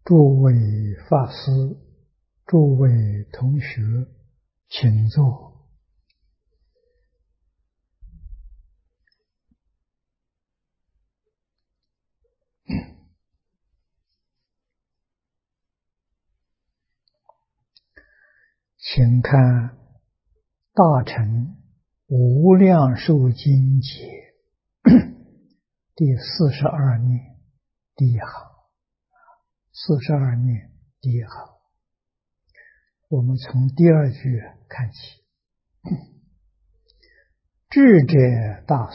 诸位法师，诸位同学，请坐。请看《大乘无量寿经解》第42念第一行，42念第一行，我们从第二句看起。智者大师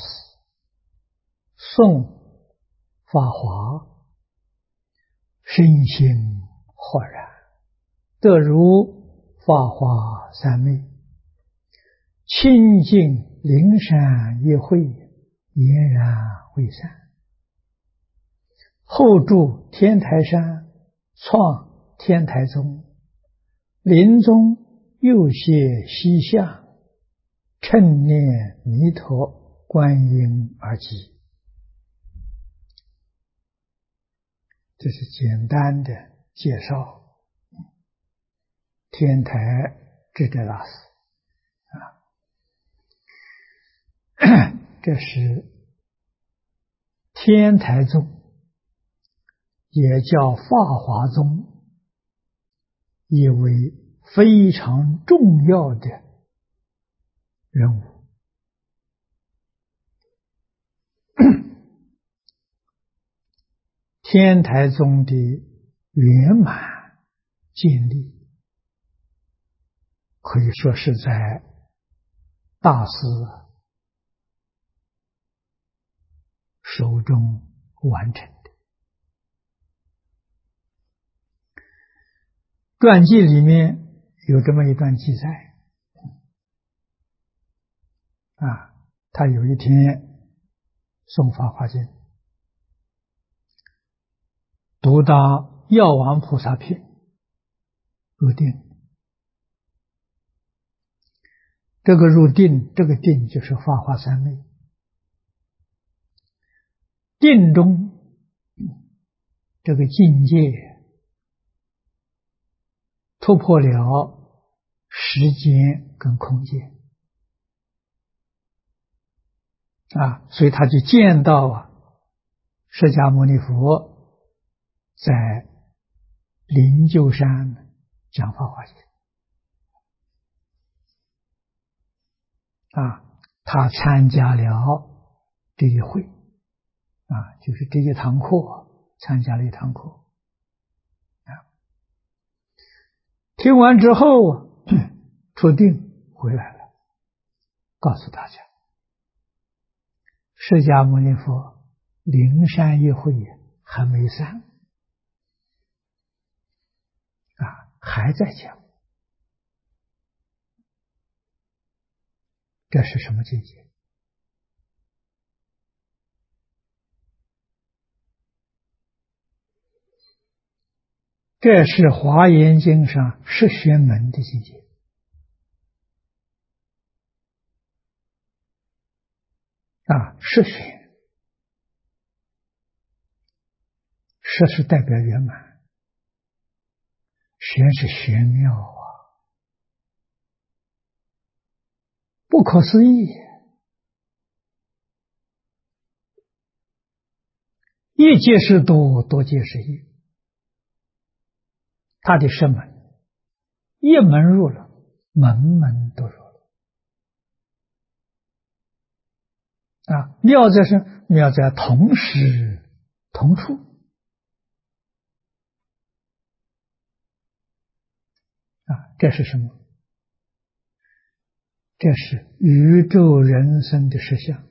诵法华，身心豁然，得如法华三昧，清净灵山一会，俨然未散。后住天台山，创天台宗，临终右胁西向，称念弥陀观音而集。这是简单的介绍天台智者大师这是天台宗，也叫法华宗，一位非常重要的人物。天台宗的圆满建立，可以说是在大师手中完成的。传记里面有这么一段记载他有一天诵法华经，读到药王菩萨品入定。这个入定，这个定就是法华三昧。定中这个境界突破了时间跟空间所以他就见到释迦牟尼佛在灵鹫山讲法华经他参加了这一会就是这一堂课，参加了一堂课听完之后出定回来了，告诉大家释迦牟尼佛灵山一会还没散还在讲。这是什么境界？这是华严经上十玄门的境界十玄，十是代表圆满，玄是玄妙不可思议。一界是多，多界是一。他的十门，一门入了，门门都入了妙在是妙在同时同处这是什么？这是宇宙人生的实相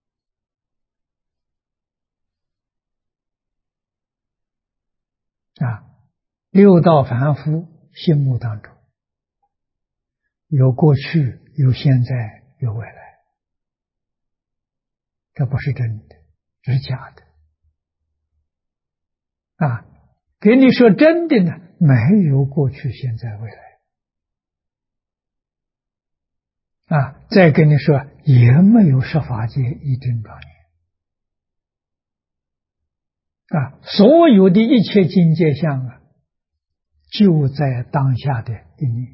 六道凡夫心目当中有过去，有现在，有未来，这不是真的，这是假的给你说真的呢，没有过去现在未来再跟你说也没有十法界一真庄严所有的一切境界相就在当下的一念。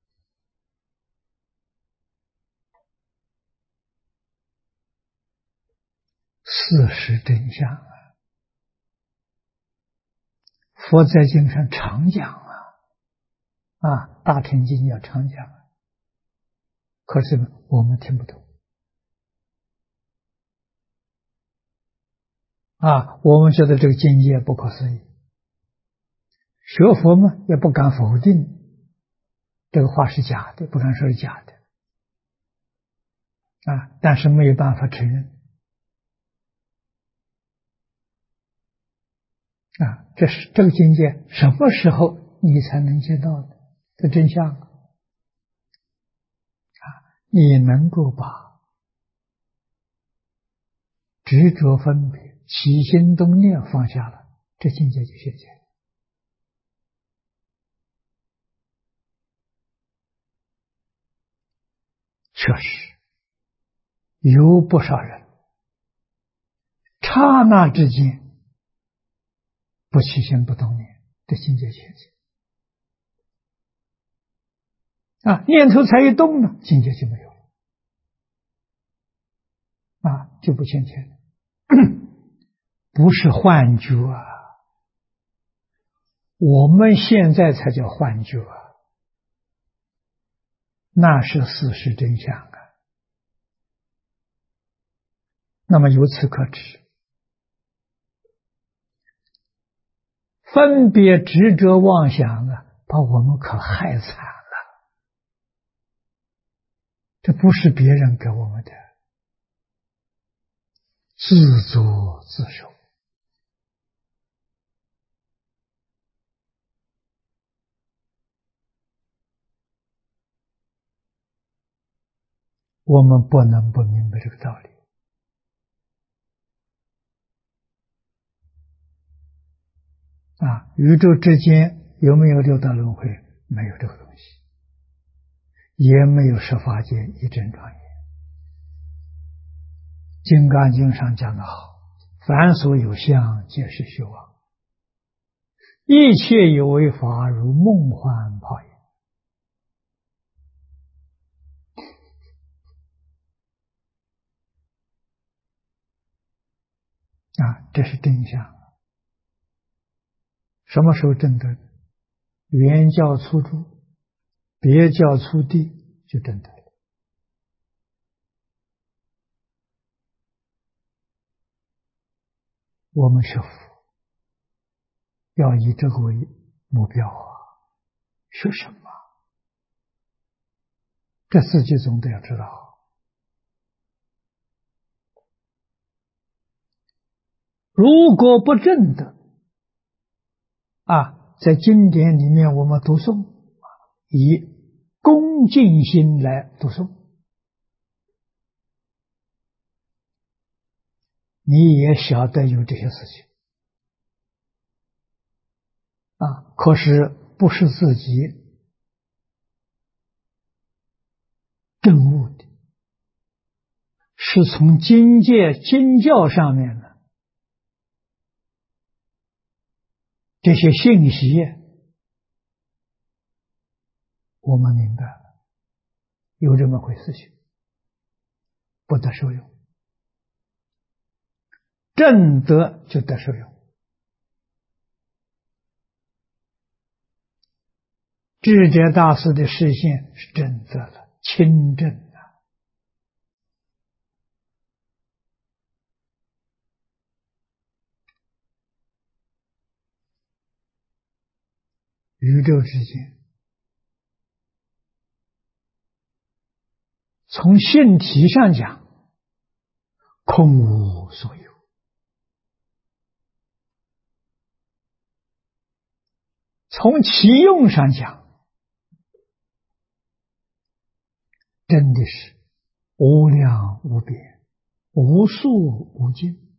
事实真相啊！佛在经上常讲大乘经要常讲，可是我们听不懂我们觉得这个境界不可思议，学佛嘛也不敢否定这个话是假的，不敢说是假的但是没有办法承认这个境界什么时候你才能见到的这真相你能够把执着分别起心动念放下了，这境界就现前。确实有不少人刹那之间不起心不动念，这境界现前念头才一动呢，境界就没有了就不现前了不是幻觉我们现在才叫幻觉那是事实真相那么由此可知，分别执着妄想把我们可害惨了，这不是别人给我们的，自作自受。我们不能不明白这个道理宇宙之间有没有六道轮回？没有这个东西，也没有十法界一真庄严。金刚经上讲得好，凡所有相，皆是虚妄，一切有为法，如梦幻泡影。这是真相。什么时候证得？原教初住，别教初地，就证得了。我们学佛要以这个为目标学什么？这自己总得要知道。如果不证得在经典里面我们读诵，以恭敬心来读诵，你也晓得有这些事情可是不是自己证悟的，是从经界经教上面的这些信息我们明白了，有这么回事情，不得受用，正得就得受用。智者大师的示现是正得了，亲正宇宙之间从性体上讲空无所有，从其用上讲真的是无量无边，无数无尽，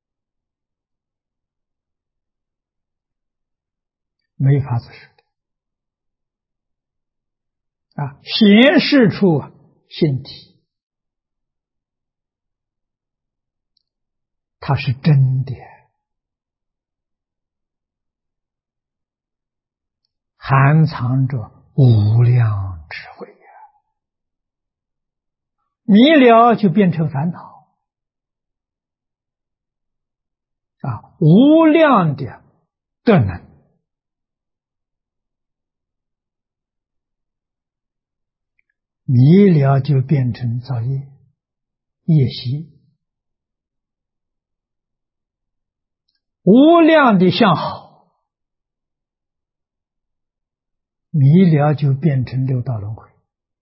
没法子说的显示出性体，它是真的， 含藏着无量智慧呀！迷了就变成烦恼啊！无量的德能，迷了就变成造业、业习。无量的相好，迷了就变成六道轮回。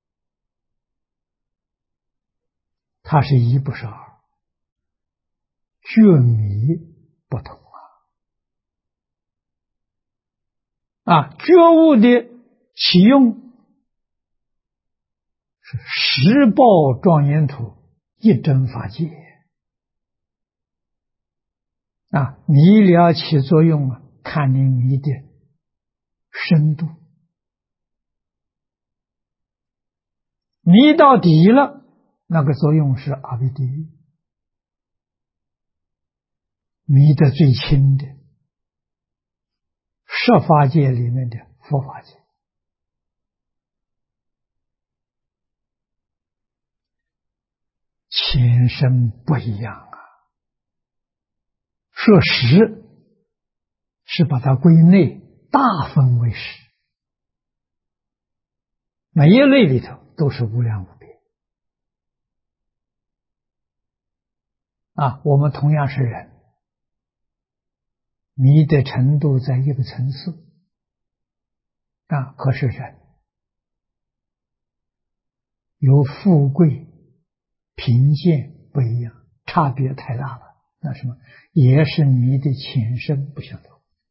它是一不是二，觉迷不同觉悟的启用是十报庄严土，一真法界迷了起作用看你迷的深度，迷到底了，那个作用是阿鼻地狱；迷得最轻的，十法界里面的佛法界。前身不一样说十是把它归内，大分为十，每一类里头都是无量无边我们同样是人，迷的程度在一个层次可是人有富贵贫贱不一样，差别太大了。那什么，也是迷的前身不相同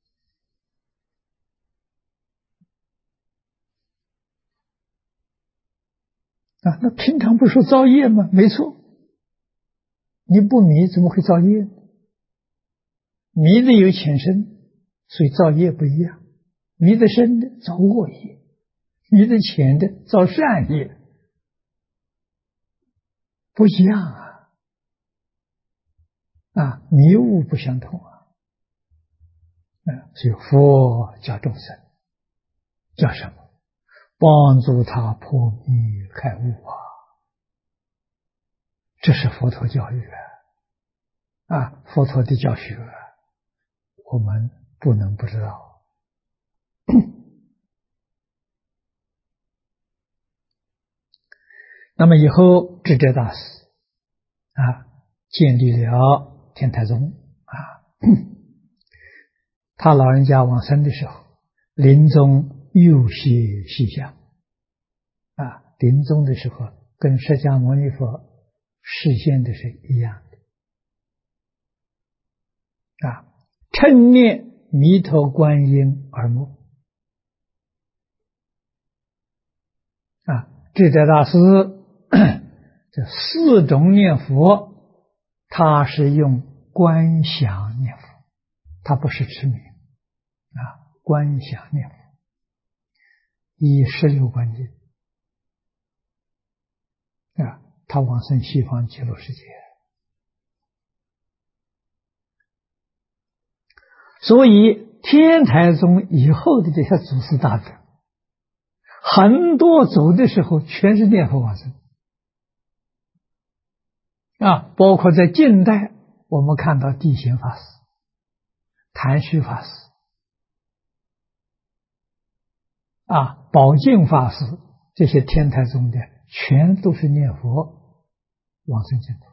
那平常不说造业吗？没错，你不迷怎么会造业？迷的有前身，所以造业不一样。迷的深的造恶业，迷的浅的造善业，不一样迷悟不相同所以佛教众生叫什么？帮助他破迷开悟这是佛陀教育佛陀的教学我们不能不知道。那么以后智者大师建立了天台宗他老人家往生的时候，临终右胁西向临终的时候跟释迦牟尼佛示现的是一样的称念弥陀观音而默智者大师这四种念佛，他是用观想念佛，他不是持名观想念佛，以16观经他往生西方极乐世界。所以天台宗以后的这些祖师大德，很多走的时候全是念佛往生包括在近代我们看到地显法师、谭虚法师宝镜法师，这些天台宗的全都是念佛往生净土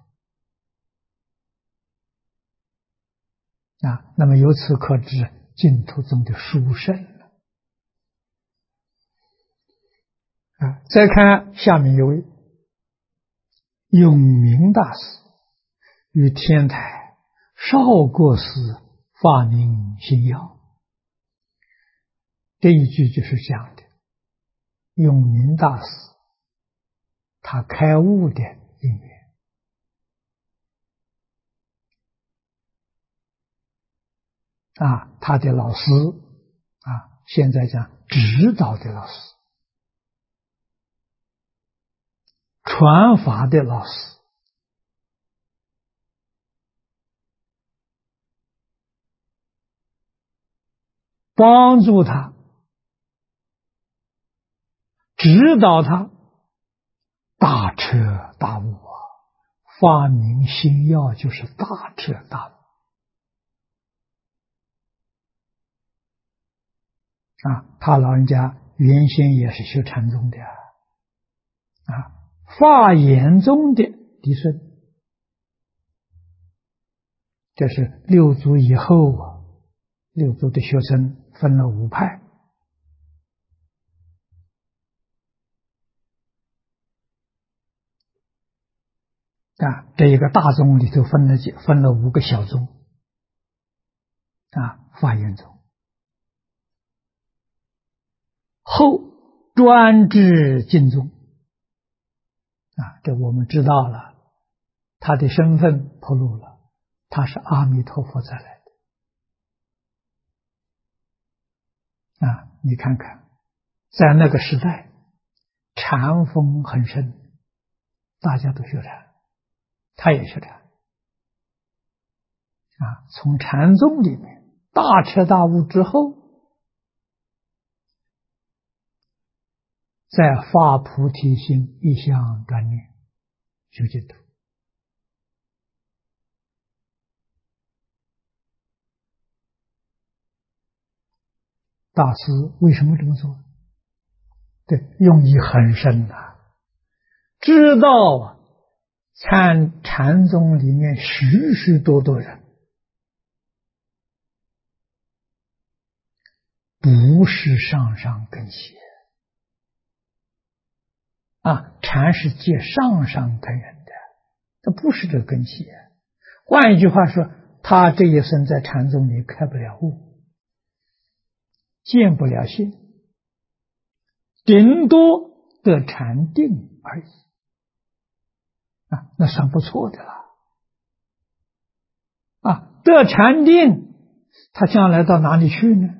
那么由此可知净土宗的殊胜了再看下面一位永明大师，与天台少国师发明心要，这一句就是讲的永明大师他开悟的因缘他的老师现在讲指导的老师，传法的老师帮助他指导他大彻大悟啊！发明心要就是大彻大悟啊！他老人家原先也是修禅宗的啊，法眼宗的嫡孙，这是六祖以后啊，六祖的学生分了5派。这一个大宗里头分了5个小宗法眼宗，后专治净宗这我们知道了，他的身份暴露了，他是阿弥陀佛再来的你看看，在那个时代，禅风很盛，大家都学禅，他也学禅从禅宗里面大彻大悟之后，再发菩提心，一向专念修净土。大师为什么这么做？对，用意很深知道禅宗里面许许多多人不是上上根器禅是借上上根人的，这不是这个根器换一句话说，他这一生在禅宗里开不了悟，见不了性，顶多得禅定而已那算不错的了得禅定，他将来到哪里去呢？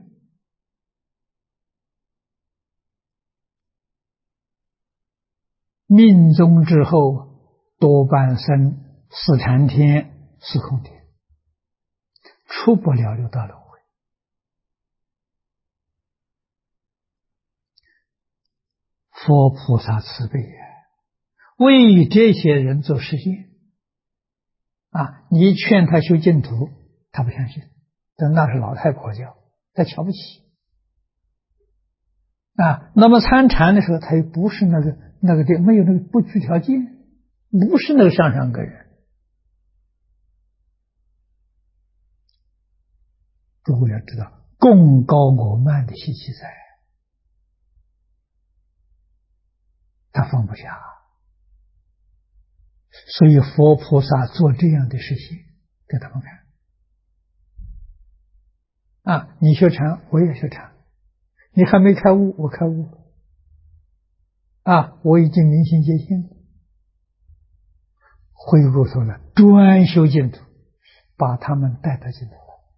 命中之后多半生四禅天、四空天，出不了六道轮回。佛菩萨慈悲为这些人做实现你劝他修净土，他不相信，但那是老太婆教，他瞧不起那么参禅的时候，他又不是那个地，没有那个不具条件，不是那个上上根人。诸位要知道，共高我慢的习气在，他放不下所以佛菩萨做这样的事情给他们看你学禅，我也学禅，你还没开悟，我开悟我已经明心见性，回过头来专修净土，把他们带到净土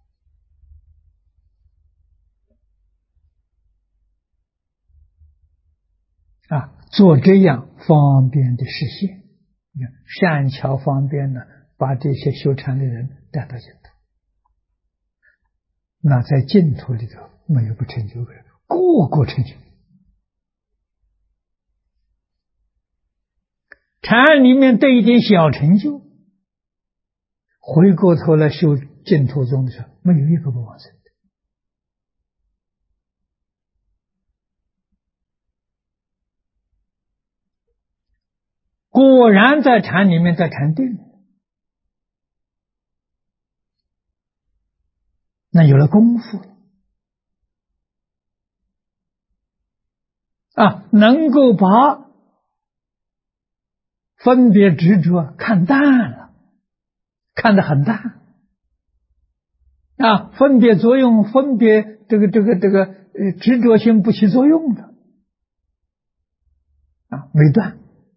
做这样方便的实现，善巧方便把这些修禅的人带到净土。那在净土里头没有不成就的，个个成就。禅里面得一点小成就，回过头来修净土宗的时候，没有一个不往生的。果然在禅里面在禅定，那有了功夫能够把分别执着看淡了，看得很淡分别作用，分别这个执着性不起作用了没断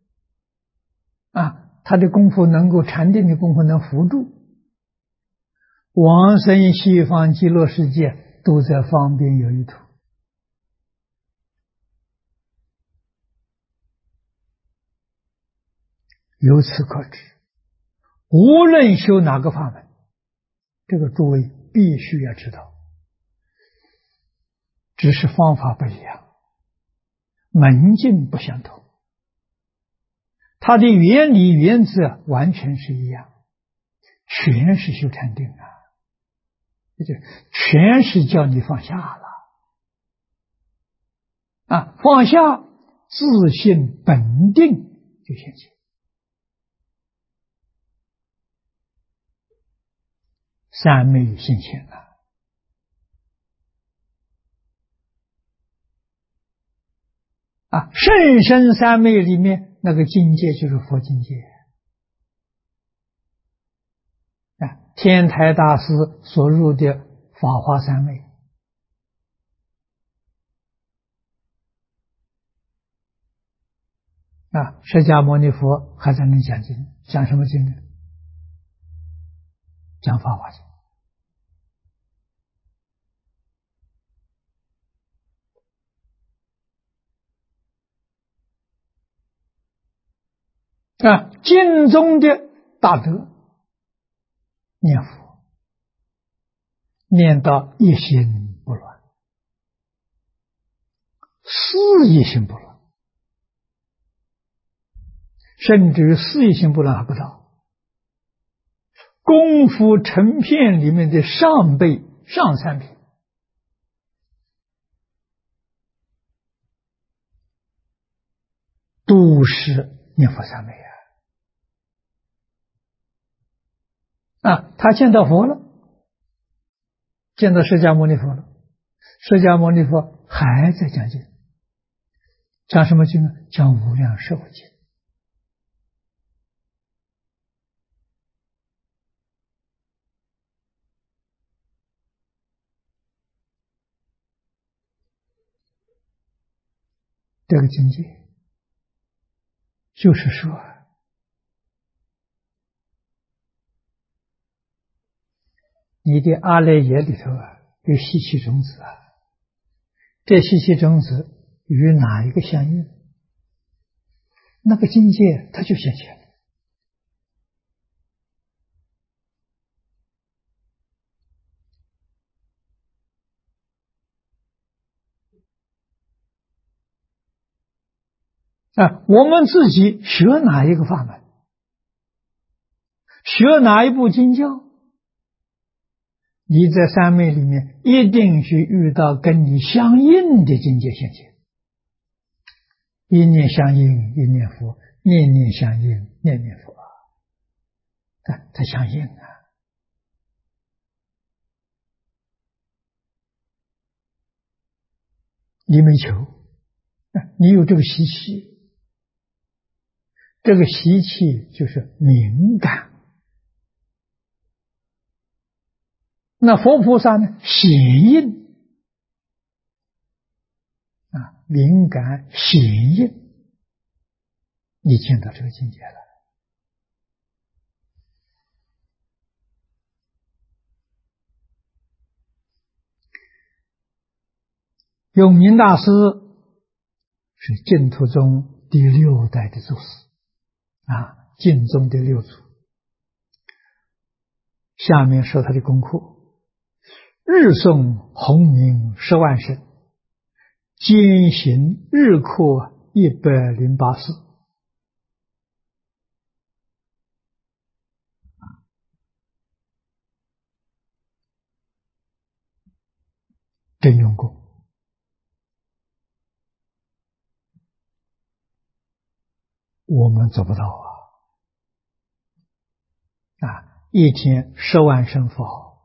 他的功夫能够禅定的功夫能扶住，往生西方极乐世界都在方便有余土。由此可知，无论修哪个法门，这个诸位必须要知道，只是方法不一样， 门径不相同，它的原理原则完全是一样，全是修禅定啊，就全是叫你放下了啊，放下自性本定就现前。三昧现前了啊！甚深三昧里面那个境界就是佛境界啊！天台大师所入的法华三昧啊，释迦牟尼佛还在那讲经，讲什么经呢？讲法华经。啊，经中的大德念佛，念到一心不乱，事一心不乱，甚至事一心不乱还不到，功夫成片里面的上辈上三品，都是念佛三昧啊！他见到佛了，见到释迦牟尼佛了，释迦牟尼佛还在讲经，讲什么经呢？讲无量寿经。这个境界就是说，你的阿赖耶里头有习气种子啊，这习气种子与哪一个相应，那个境界它就现前啊！我们自己学哪一个法门，学哪一部经教，你在三昧里面一定是遇到跟你相应的境界现前，一念相应一念佛，念念相应念念佛它相应啊！你没求，你有这个习气，这个习气就是敏感。那佛菩萨呢？显应啊，敏感显应，你见到这个境界了。永明大师是净土宗第6代的祖师啊，净宗的6祖。下面说他的功课：日诵洪名10万声，兼行日课108次。真用功。我们做不到一天10万声佛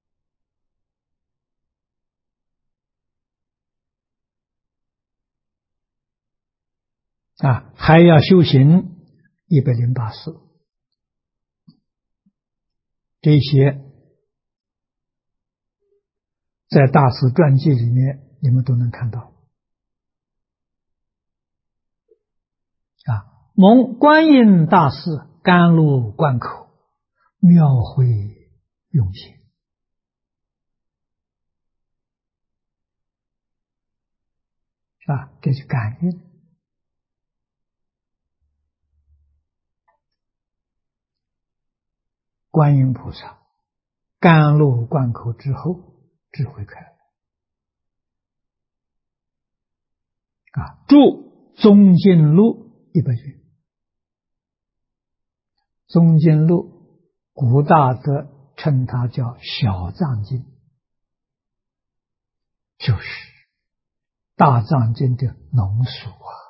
还要修行108次，这些在大师传记里面你们都能看到蒙观音大士甘露灌口，妙慧用心这是感应。观音菩萨甘露灌口之后，智慧开了著宗经录100卷，宗经录古大德称它叫小藏经，就是大藏经的浓缩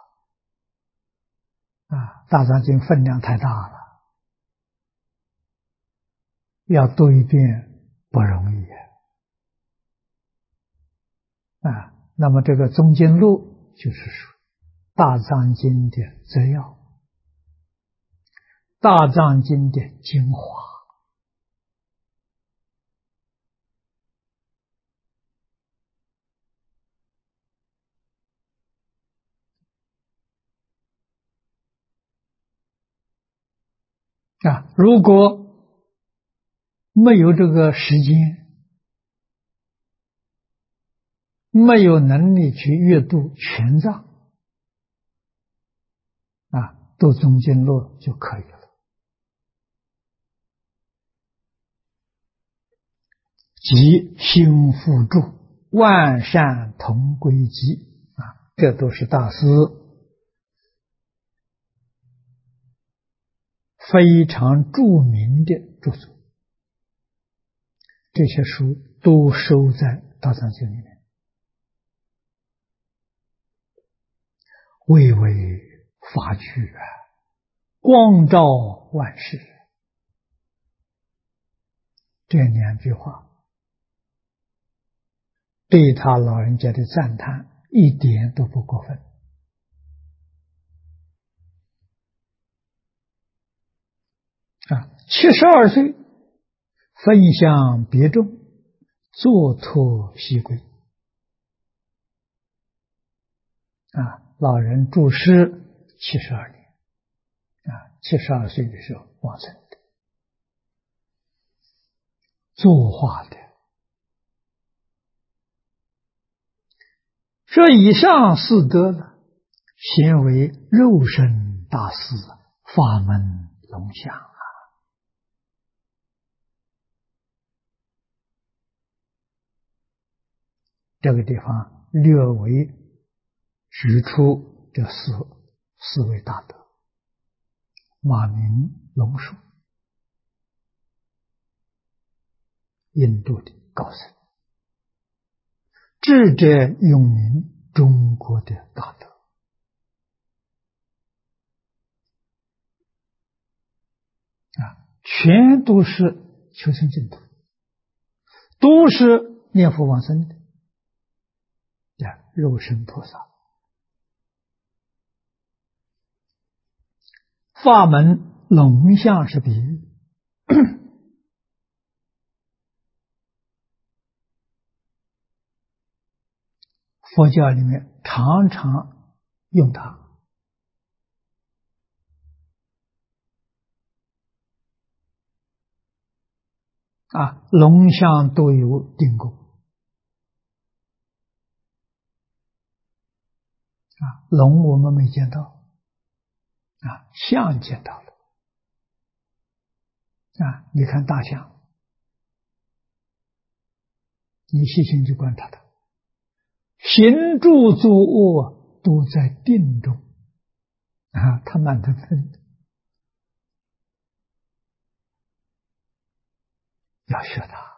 大藏经分量太大了，要读一遍不容易那么这个宗经录就是说大藏经的摘要，大藏经的精华如果没有这个时间，没有能力去阅读全藏读宗经录就可以了。即心付诸万善同归集这都是大师非常著名的著作，这些书都收在大藏经里面，蔚为法具光照万世。这2句话对他老人家的赞叹一点都不过分72岁分享别众，坐脱西归老人住世72年72岁的时候往生的，作化的。这以上四德呢，显为肉身大师，法门龙象这个地方略微指出这四位大德：马明龙树，印度的高僧；智者永明，中国的大德。全都是求生净土，都是念佛往生的肉身菩萨。法门龙象是比喻，佛教里面常常用它龙象都有定功龙我们没见到象见到了你看大象，你细心去观察它，行住坐卧都在定中它蛮得分的，要学它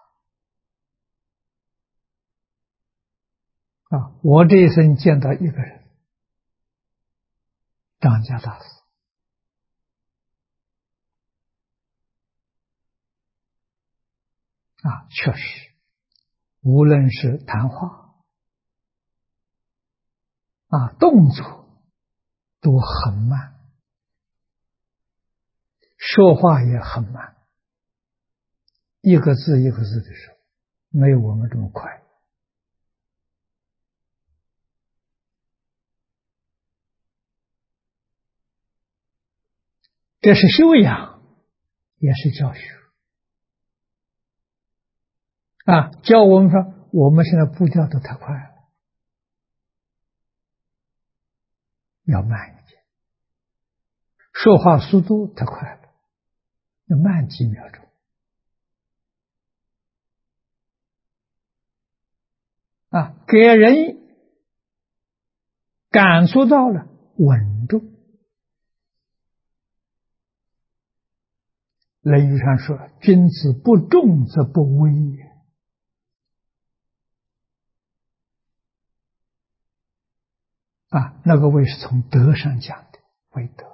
我这一生见到一个人，张家大师确实无论是谈话动作都很慢，说话也很慢，一个字一个字的说，没有我们这么快这是修养，也是教学教我们说，我们现在步调都太快了，要慢一点，说话速度太快了，要慢几秒钟给人感触到了稳重。《论语》上说：“君子不重则不威也。”那个威是从德上讲的，威德。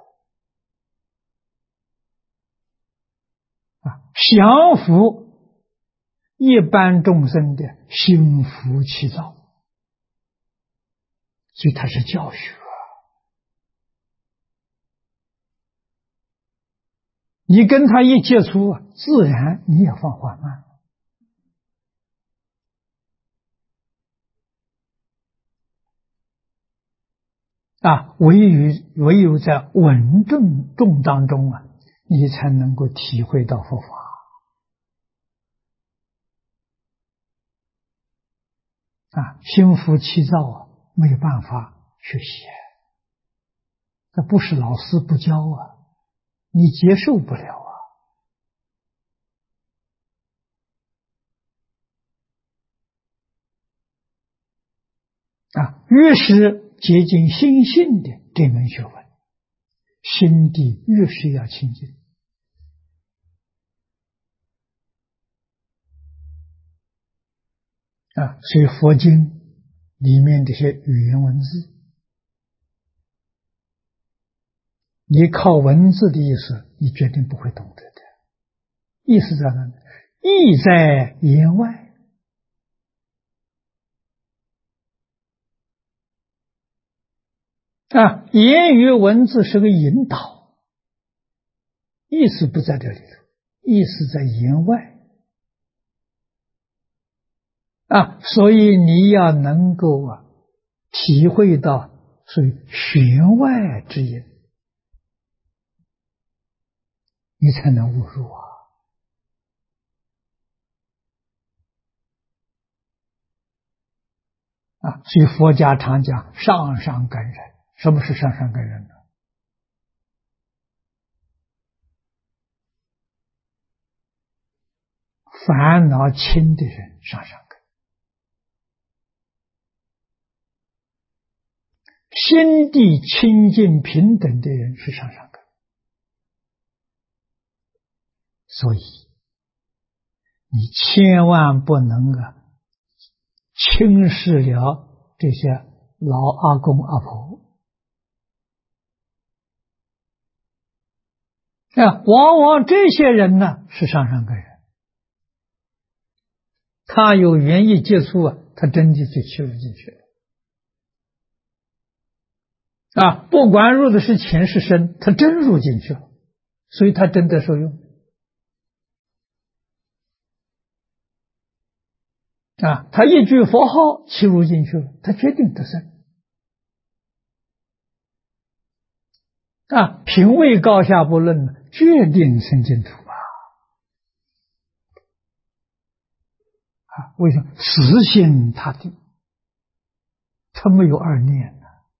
降服一般众生的心浮气躁，所以它是教学。你跟他一接触，自然你也放缓慢。唯有在稳重当中你才能够体会到佛法。心浮气躁没有办法学习，这不是老师不教你接受不了越是接近心性的这门学问，心地越是要清净。所以佛经里面这些语言文字，你靠文字的意思，你决定不会懂得的。意思在哪里？意在言外。言语文字是个引导，意思不在这里头，意思在言外。所以你要能够体会到属于弦外之音，你才能悟入所以佛家常讲上上根人。什么是上上根人呢？烦恼轻的人上上根，心地清净平等的人是上上根。所以你千万不能轻视了这些老阿公阿婆。往往这些人呢是上上根人，他有缘一接触他真的就切入进去了。不管入的是浅是深，他真入进去了，所以他真的受用。他一句佛号切入进去了，他决定得生。品位高下不论，决定生净土为什么？实心他地，他没有二念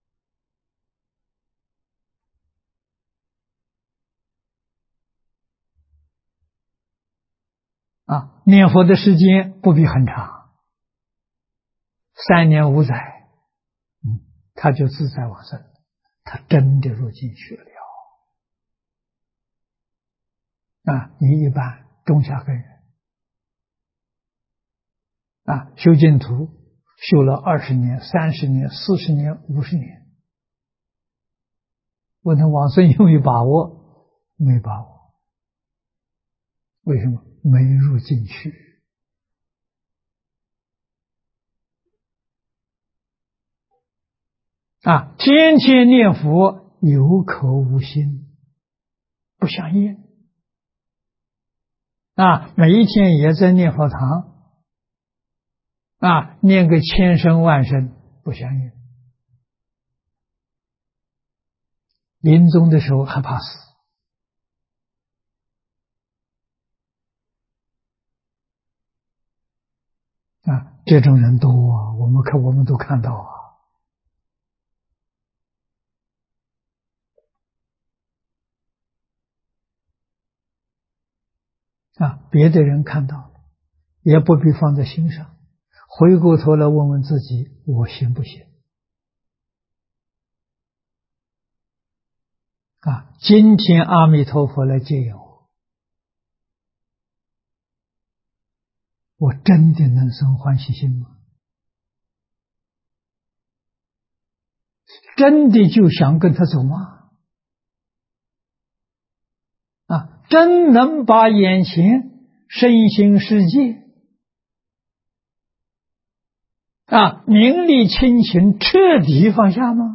念佛的时间不必很长，3年5载，他就自在往生，他真的入进去了。你一般中下根人修净土修了20年、30年、40年、50年，我能往生有没有把握？没把握。为什么？没入进去。天天念佛有口无心，不相应。每一天也在念佛堂念个1000声万声，不相应。临终的时候害怕死这种人多我们都看到别的人看到了也不必放在心上，回过头来问问自己，我行不行？ 今天阿弥陀佛来接引我，我真的能生欢喜心吗？真的就想跟他走吗？真能把眼前身心世界名利亲情彻底放下吗？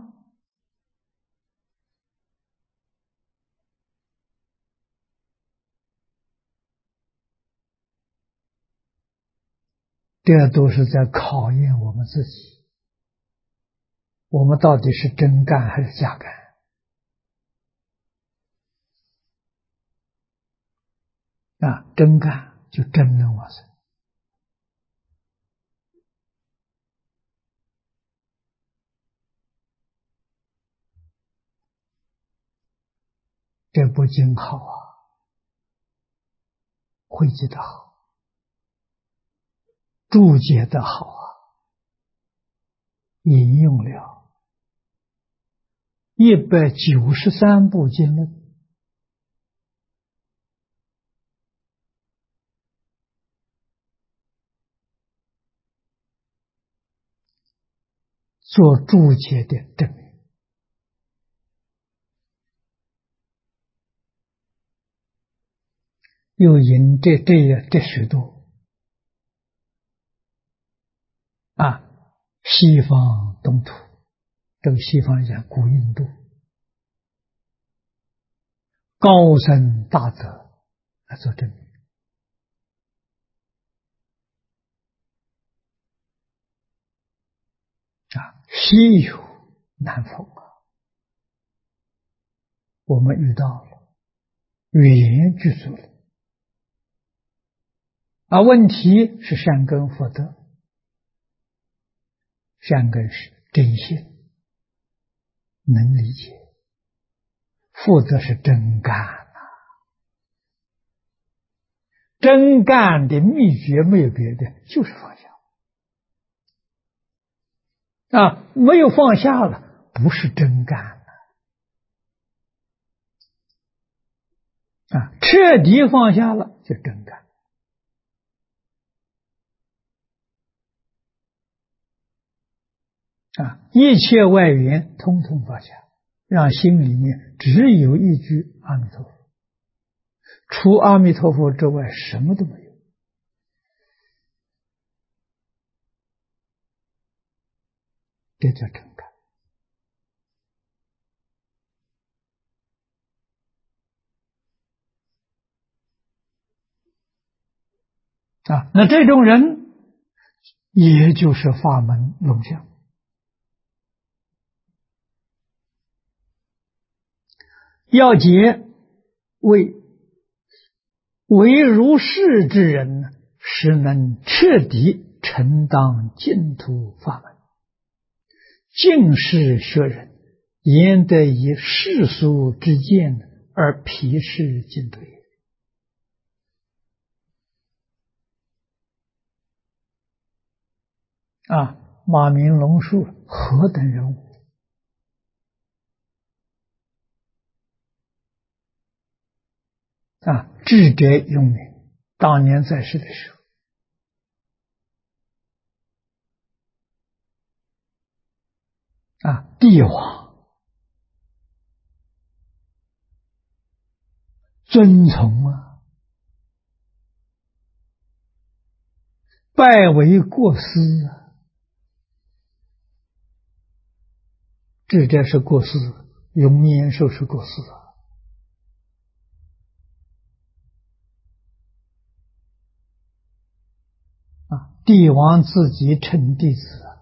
这都是在考验我们自己，我们到底是真干还是假干？真干就真能往生。这部经好汇集的好，注解的好引用了193部经论，做注解的证明。又引这许多西方东土，这个西方讲古印度高僧大德来做证明稀有难逢我们遇到了，语言具足了问题是善根福德，善根是真心能理解，福德是真干真干的秘诀没有别的，就是放下没有放下了，不是真干彻底放下了就真干一切外缘通通放下，让心里面只有一句阿弥陀佛，除阿弥陀佛之外什么都没有。这叫真干那这种人也就是法门龙象。要解为如是之人，实能彻底承当净土法门，尽是学人，焉得以世俗之见而鄙视净土也。马明龙树何等人物智者永明，当年在世的时候帝王尊崇拜为国师智者是国师，永年寿是国师帝王自己称弟子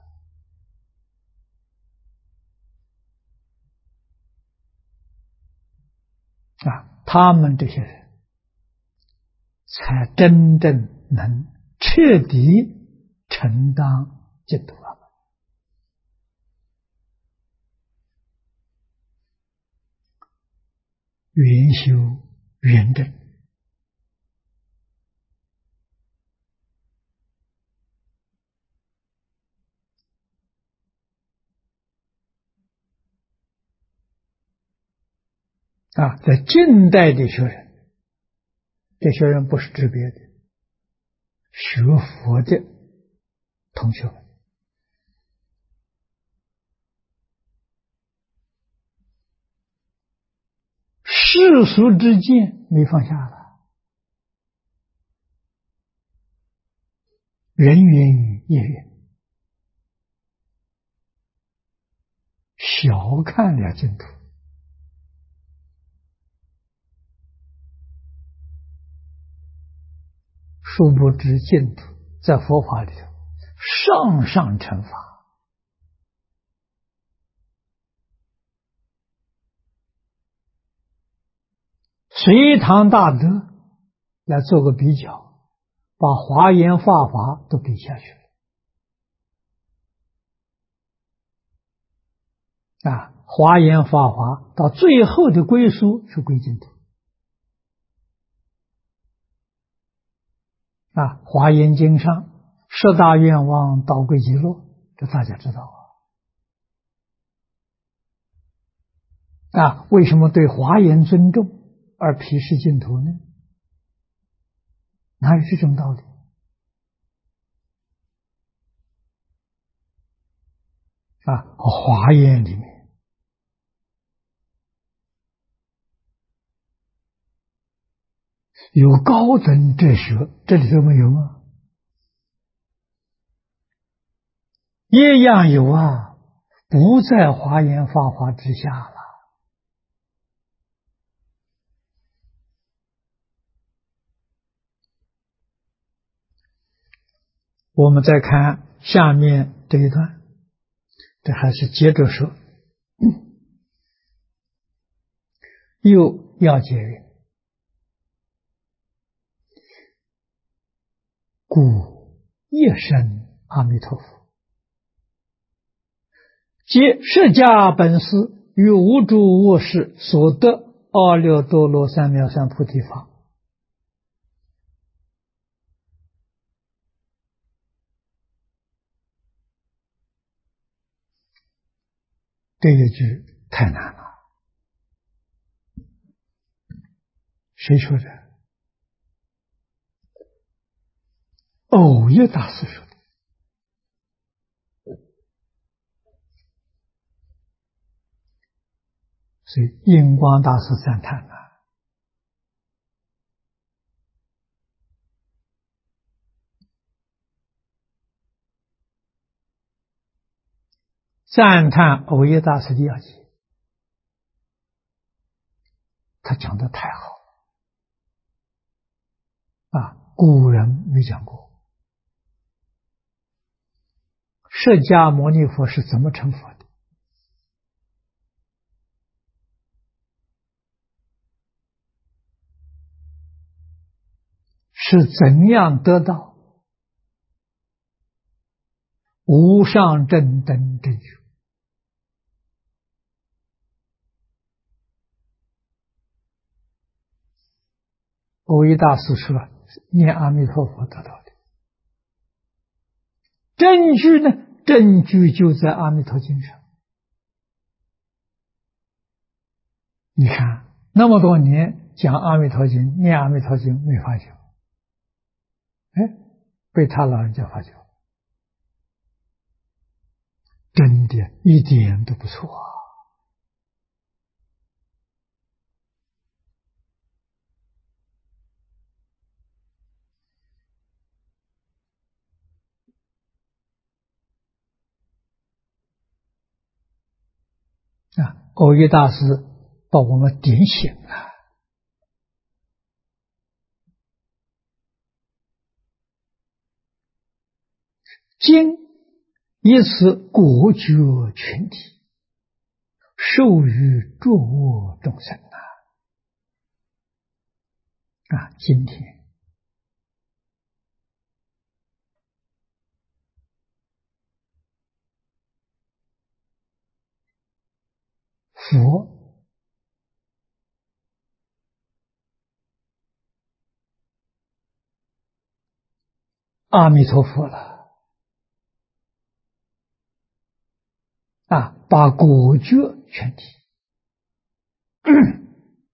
他们这些人才真正能彻底承当净土法门，圆修圆正。 在近代的学人，这些人不是指别的，学佛的同学们，世俗之见没放下了，人云亦云，小看了净土。殊不知净土在佛法里头上上乘法，隋唐大德来做个比较，把华严法华都比下去了。华严法华到最后的归宿是归净土。华严经上十大愿望导归极乐，这大家知道为什么对华严尊重而鄙视净土呢？哪有这种道理？华严里面有高等哲学，这里头没有吗？一样有不在华严法华之下了。我们再看下面这一段，这还是接着说。又要解云：故一生阿弥陀佛，即释迦本师与无诸恶世所得阿耨多罗三藐三菩提法。这一句太难了，谁说的？藕益大师说的。所以印光大师赞叹赞叹藕益大师的要解，他讲的太好古人没讲过。释迦牟尼佛是怎么成佛的？是怎样得到无上正等正觉？藕益大师说念阿弥陀佛得到的。证据呢？证据就在阿弥陀经上。你看那么多年讲阿弥陀经，念阿弥陀经没发觉，被他老人家发觉，真的一点都不错藕益大师把我们点醒了。经以此果觉群体，授予诸恶众生今天佛阿弥陀佛了把果觉全体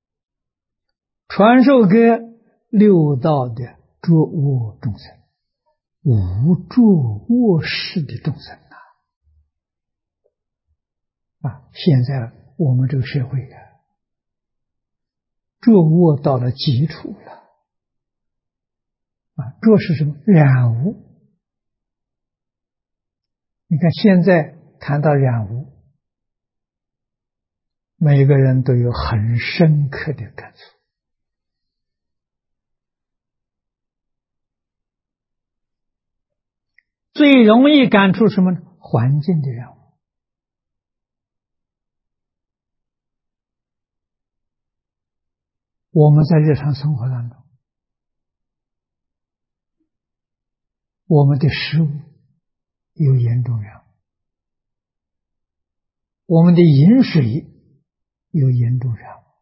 传授给六道的诸恶众生，无诸恶事的众生现在我们这个社会诸恶到了极处了这是什么？染污。你看现在谈到染污，每个人都有很深刻的感触。最容易感触什么呢？环境的染污。我们在日常生活当中，我们的食物有严重染污，我们的饮水有严重染污，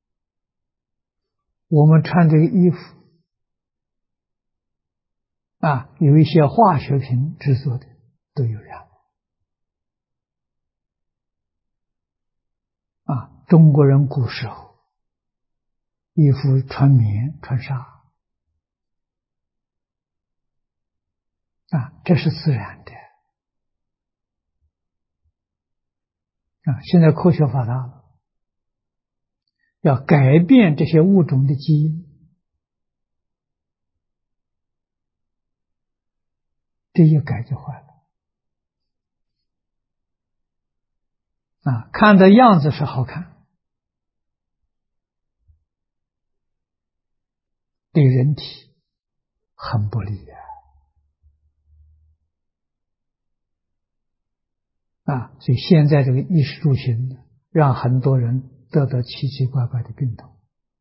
我们穿这个衣服有一些化学品制作的都有染污中国人古时候衣服穿棉穿纱这是自然的现在科学发达了，要改变这些物种的基因，这一改就坏了看的样子是好看，对人体很不利所以现在这个衣食住行让很多人得到奇奇怪怪的病痛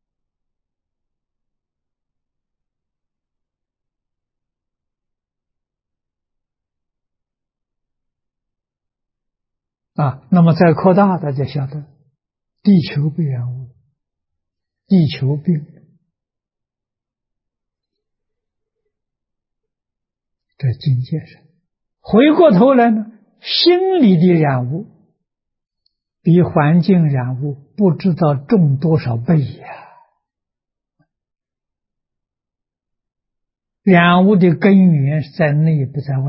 那么再扩大，大家晓得地球被染污，地球病，这境界上回过头来呢，心理的染污比环境染污不知道重多少倍染污的根源是在内不在外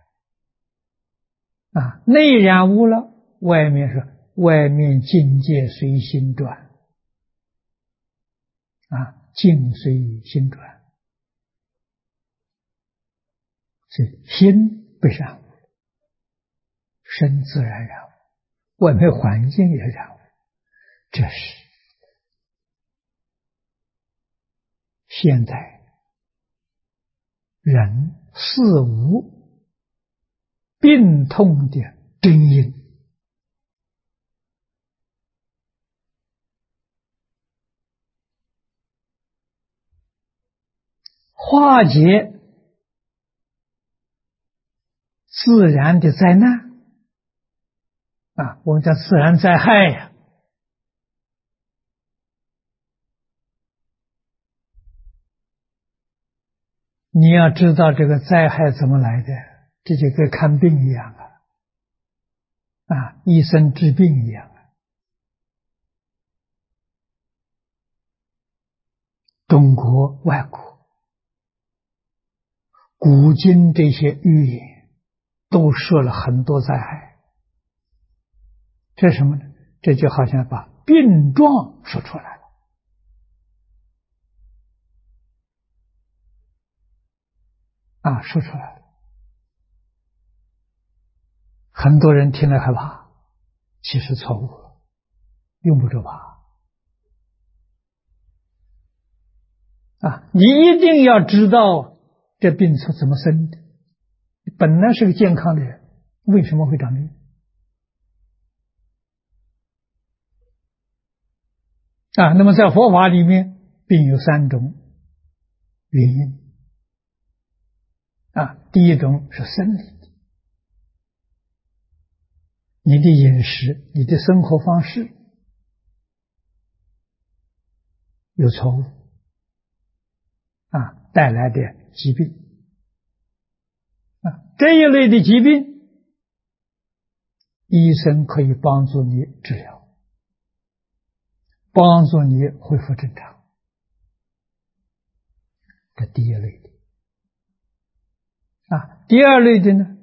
内染污了，外面境界随心转境随心转，所以心被染污，身自然染污，外面环境也染污，这是现代人事物病痛的真因。化解自然的灾难我们叫自然灾害你要知道这个灾害怎么来的，这就跟看病一样医生治病一样中国、外国古今这些预言都说了很多灾害，这是什么呢？这就好像把病状说出来了说出来了。很多人听了害怕，其实错误了，用不着怕你一定要知道这病是怎么生的，本来是个健康的人，为什么会长病那么在佛法里面，病有3种原因第一种是生理的，你的饮食、你的生活方式有错误带来的疾病这一类的疾病，医生可以帮助你治疗，帮助你恢复正常这第一类的。第二类的呢，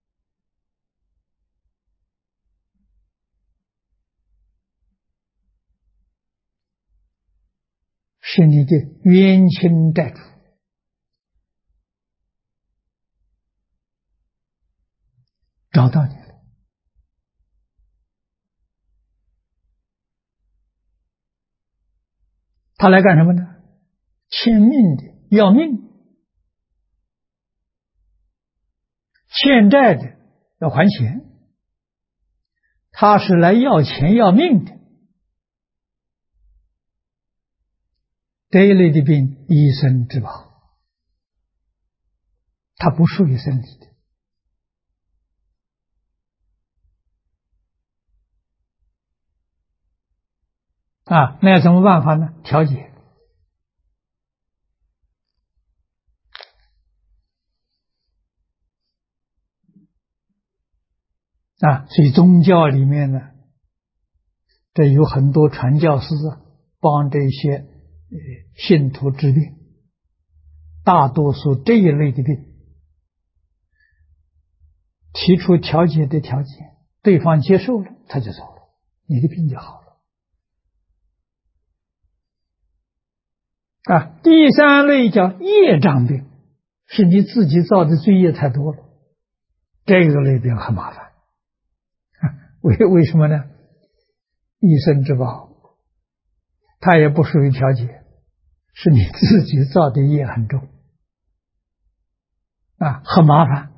是你的冤亲债主，找到你了，他来干什么呢？欠命的，要命；欠债的，要还钱。他是来要钱要命的。这一类的病，医生治不好，它不属于身体的。那有什么办法呢？调节。所以宗教里面呢，这有很多传教士帮这些信徒治病，大多数这一类的病，提出调节的条件，对方接受了，他就走了，你的病就好了。第三类叫业障病，是你自己造的罪业太多了，这个类病很麻烦。为什么呢？医生治不好，它也不属于调节，是你自己造的业很重，很麻烦。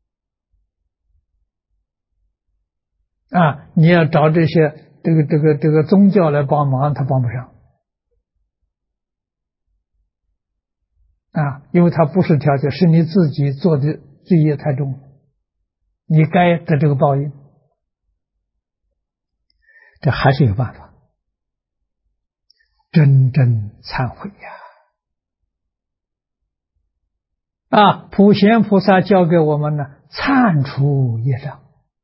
你要找这些这个宗教来帮忙，他帮不上。因为它不是调节，是你自己做的罪业太重了，你该得这个报应。这还是有办法，真正忏悔呀！普贤菩萨教给我们呢，忏除业障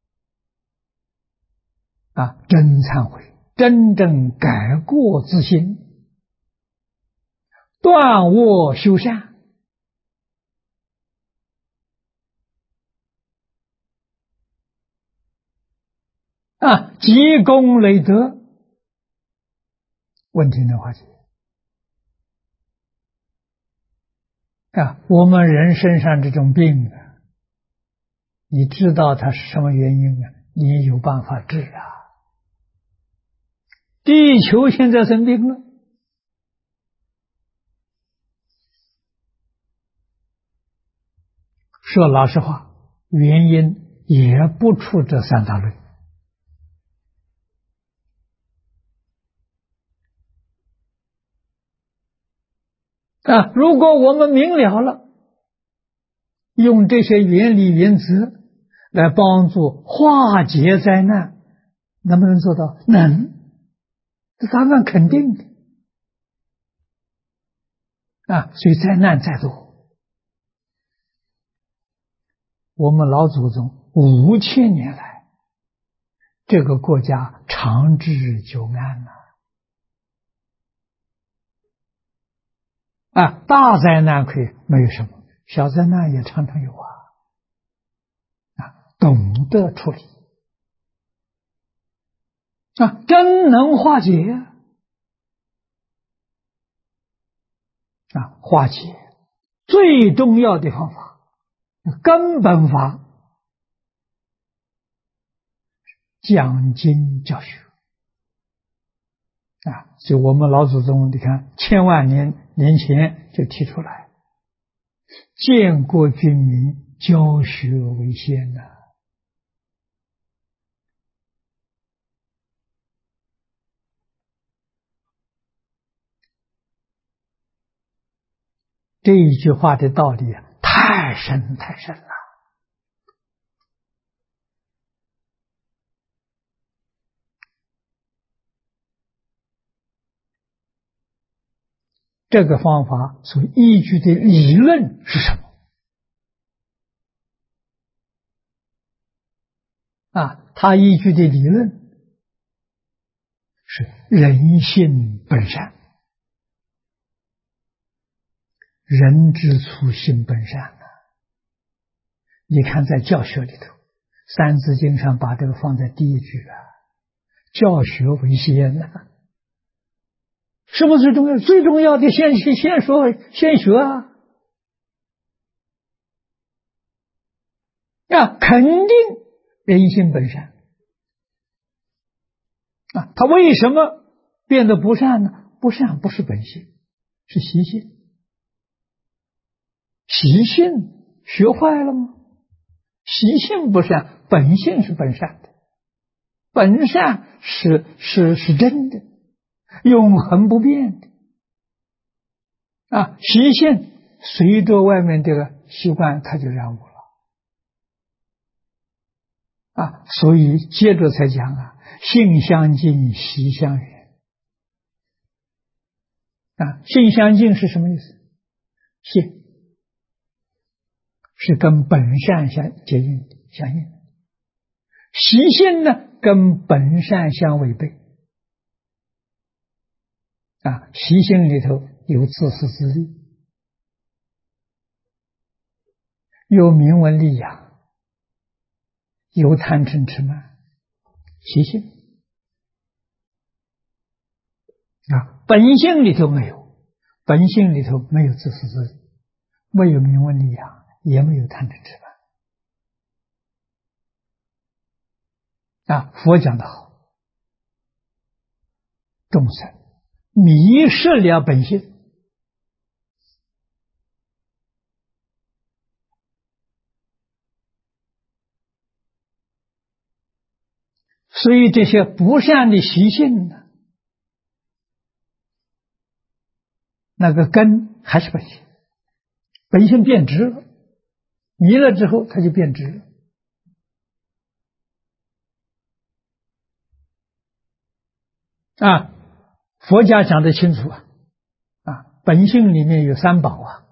真忏悔，真正改过自新，断恶修善。积功累德，问题能化解。我们人身上这种病你知道它是什么原因你有办法治地球现在生病了，说老实话，原因也不出这三大类。如果我们明了了，用这些原理原则来帮助化解灾难，能不能做到？能，这答案肯定的。所以灾难再多，我们老祖宗5000年来，这个国家长治久安大灾难可以没有什么，小灾难也常常有懂得处理真能化解化解最重要的方法，根本法，讲经教学所以我们老祖宗你看千万年前就提出来，建国军民，教学为先这一句话的道理太深太深了。这个方法所依据的理论是什么？他依据的理论是人性本善， 人之初，性本善啊！你看，在教学里头，《三字经》上把这个放在第一句啊，教学为先啊，是不是最重要？最重要的先说先学啊！肯定人性本善啊，他为什么变得不善呢？不善不是本性，是习性。习性学坏了吗？习性不善，本性是本善的，本善是真的，永恒不变的啊。习性随着外面这个习惯，它就染污了啊。所以接着才讲啊，性相近，习相远啊。性相近是什么意思？性是跟本善相应的，习性呢跟本善相违背啊。习性里头有自私自利，有名闻利养，有贪嗔痴慢，习性啊。本性里头没有，本性里头没有自私自利，没有名闻利养，也没有贪嗔痴慢啊。佛讲得好，众生迷失了本性，所以这些不善的习性呢，那个根还是本性，本性变质了，迷了之后它就变质了啊。佛家讲得清楚啊，本性里面有三宝啊，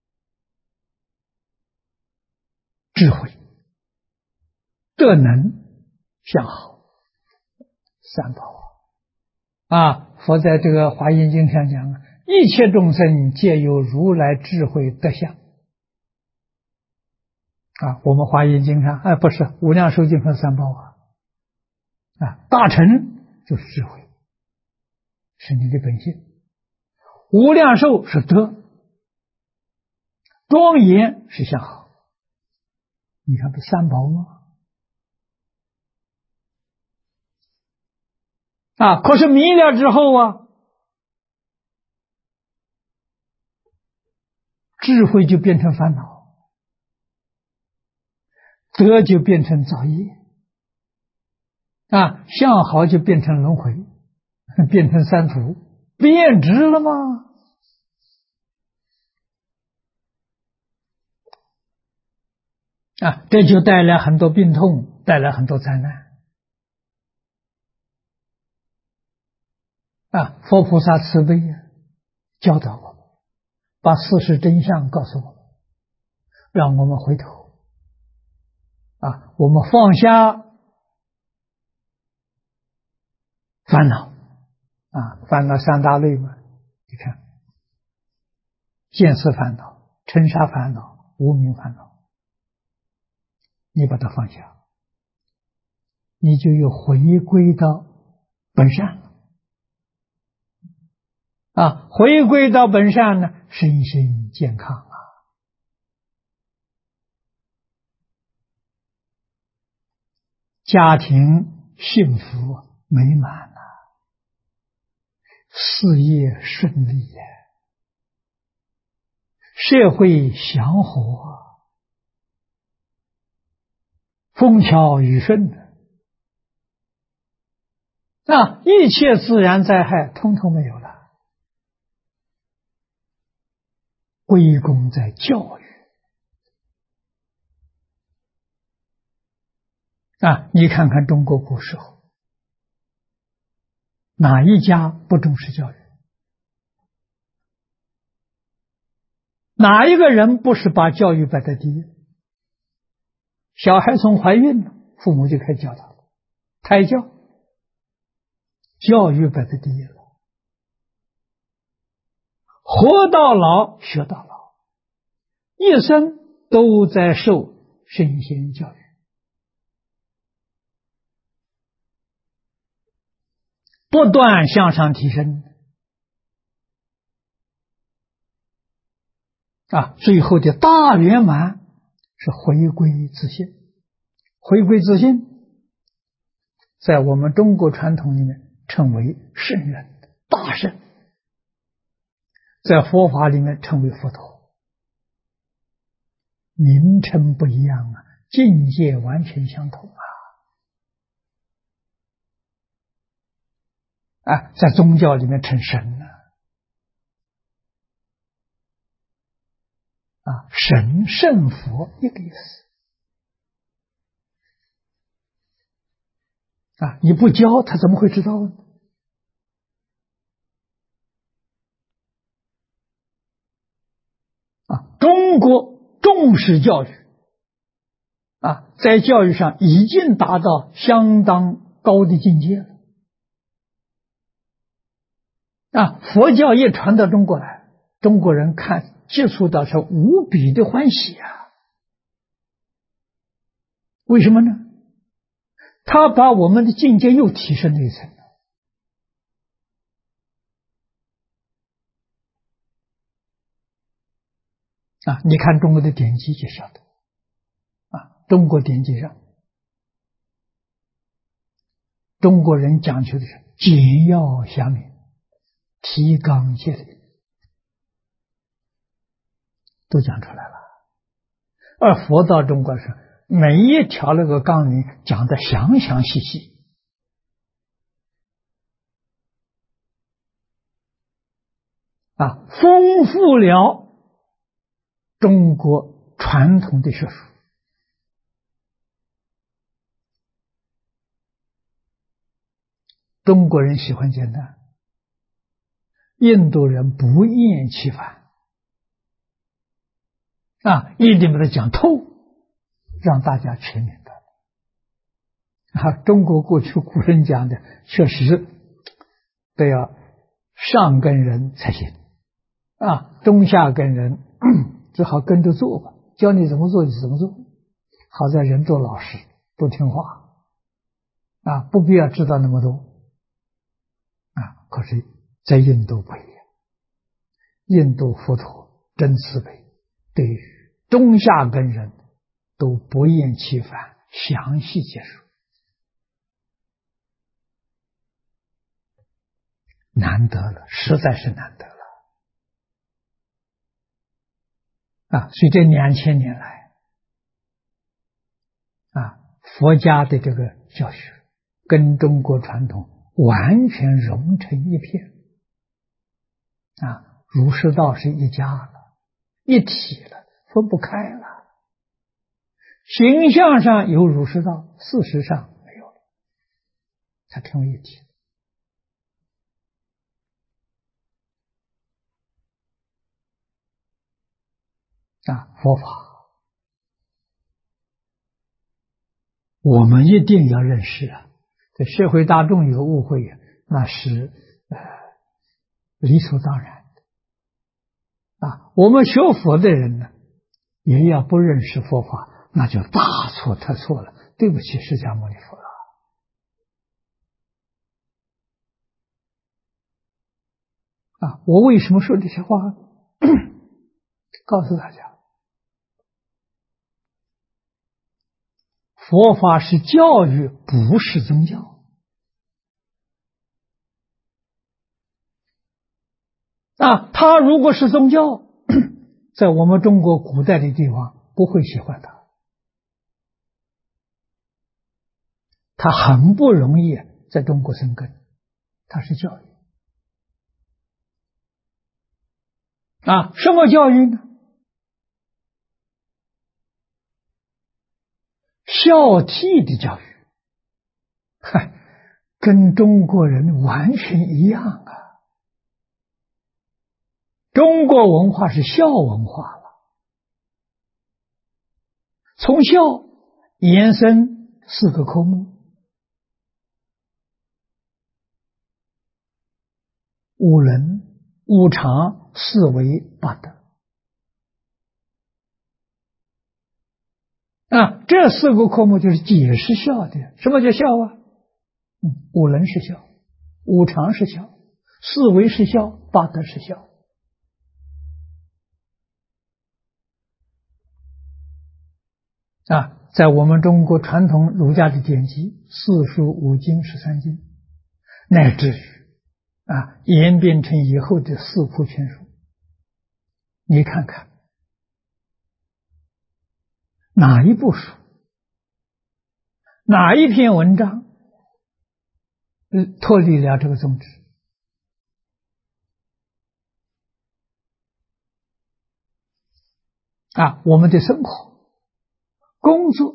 智慧、德能、相好，三宝啊。佛在这个华严经上讲啊，一切众生皆有如来智慧德相啊。我们华严经上不是无量寿经上三宝大乘就是智慧，是你的本性，无量寿是德，庄严是相好。你看不三宝吗？可是迷了之后智慧就变成烦恼，德就变成造业相好就变成轮回，变成三途，变质了吗？这就带来很多病痛，带来很多灾难佛菩萨慈悲教导我们，把事实真相告诉我们，让我们回头我们放下烦恼烦恼三大类嘛，你看见识烦恼、尘沙烦恼、无明烦恼，你把它放下，你就又回归到本善回归到本善呢，身心健康家庭幸福美满事业顺利社会祥和风调雨顺一切自然灾害通通没有了，归功在教育你看看中国古时候，哪一家不重视教育？哪一个人不是把教育摆在第一？小孩从怀孕了，父母就开始教他了，胎教，教育摆在第一了。活到老学到老一生都在受圣贤教育，不断向上提升最后的大圆满是回归自信。回归自信，在我们中国传统里面称为圣人、大圣，在佛法里面称为佛陀，名称不一样境界完全相同在宗教里面称神神圣佛一个意思你不教他怎么会知道呢？中国重视教育在教育上已经达到相当高的境界了佛教一传到中国来，中国人接触到是无比的欢喜为什么呢？他把我们的境界又提升了一层你看中国的典籍就晓得中国典籍上，中国人讲究的是简要详明，提纲挈领都讲出来了，而佛到中国是每一条那个纲领讲得详详细细丰富了中国传统的学术中国人喜欢简单，印度人不厌其烦一定把它讲透，让大家全明白中国过去古人讲的确实都要上根人才行中下根人只好跟着做吧，教你怎么做就怎么做，好在人做老实都听话不必要知道那么多可是在印度不一样，印度佛陀真慈悲，对于中下根人都不厌其烦，详细解说，难得了，实在是难得了所以这2000年来佛家的这个教学跟中国传统完全融成一片儒释道是一家了，一体了，分不开了。形象上有儒释道，事实上没有了，它成为一体佛法我们一定要认识这社会大众有误会那是理所当然的我们学佛的人呢，也要不认识佛法，那就大错特错了，对不起释迦牟尼佛了我为什么说这些话呢？告诉大家，佛法是教育，不是宗教它如果是宗教，在我们中国古代的地方不会喜欢它很不容易在中国生根，它是教育什么教育呢？孝悌的教育跟中国人完全一样中国文化是孝文化了，从孝延伸4个科目，五伦、五常、四维、八德这四个科目就是解释孝的。什么叫孝啊？五伦是孝，五常是孝，四维是孝，八德是孝。在我们中国传统儒家的典籍，四书五经十三经，乃至于演变成以后的四库全书，你看看哪一部书，哪一篇文章脱离了这个宗旨？我们的生活、工作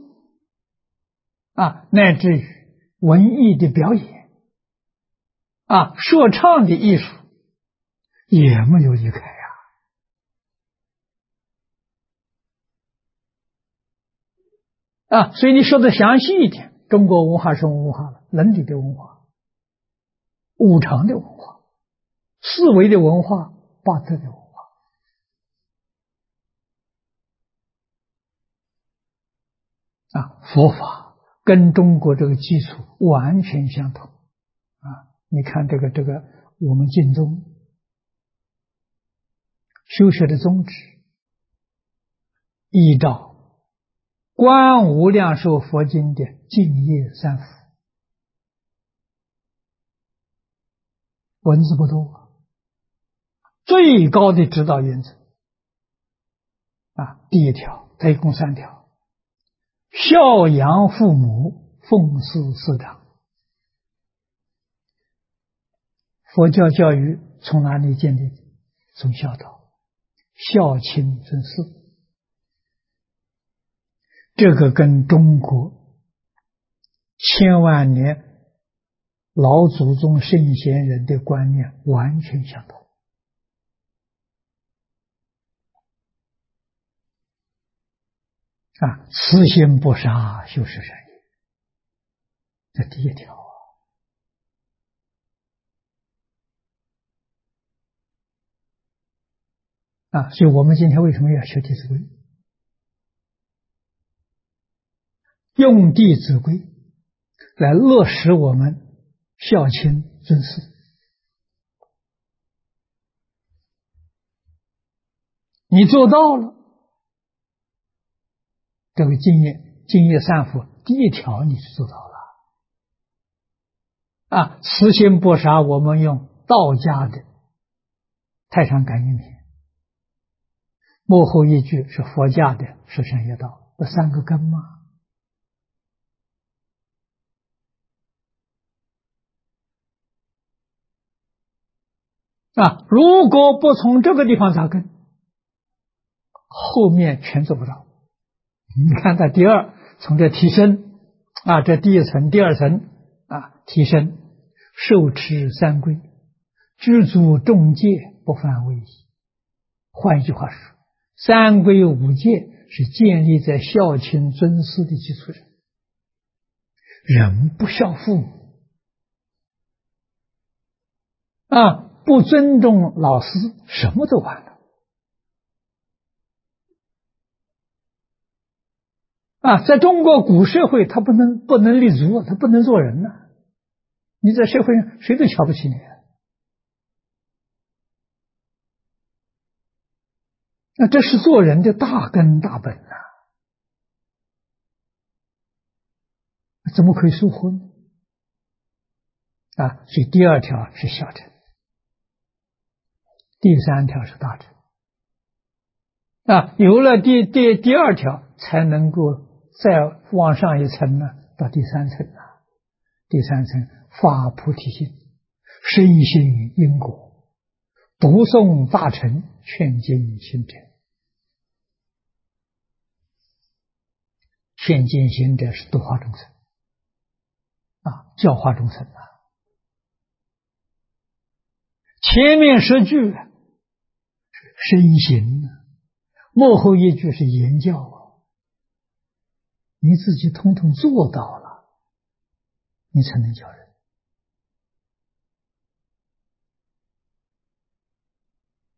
乃至于文艺的表演说唱的艺术，也没有离开所以你说的详细一点，中国文化是什么文化了？伦理的文化，五常的文化，四维的文化，八德的文化。佛法跟中国这个基础完全相同你看这个我们净宗修学的宗旨，依照观无量寿佛经的净业三福，文字不多，最高的指导原则第一条，它一共3条：孝养父母，奉事师长。佛教教育从哪里建立？从孝道，孝亲尊师。这个跟中国千万年老祖宗圣贤人的观念完全相同慈心不杀，修持善业，这第一条所以我们今天为什么要学《弟子规》？用《弟子规》来落实我们孝亲尊师。你做到了，这个净业三福第一条你是做到了慈心不杀，我们用道家的太上感应篇，幕后一句是佛家的十善业道，这3个根吗？如果不从这个地方扎根，后面全做不到。你看它第二，从这提升这第一层、第二层提升，受持三规，知足众戒，不犯威仪。换一句话说，三规五戒是建立在孝亲尊师的基础上。人不孝父母不尊重老师，什么都完了在中国古社会，他不能立足，他不能做人你在社会上谁都瞧不起你这是做人的大根大本怎么可以疏忽呢？所以第二条是孝成，第3条是大成有了第二条，才能够再往上一层到第3层第3层发菩提心，深信因果，读诵大乘，劝进行者。劝进行者是度化众生教化众生前面10句是身行幕后一句是言教你自己统统做到了，你才能教人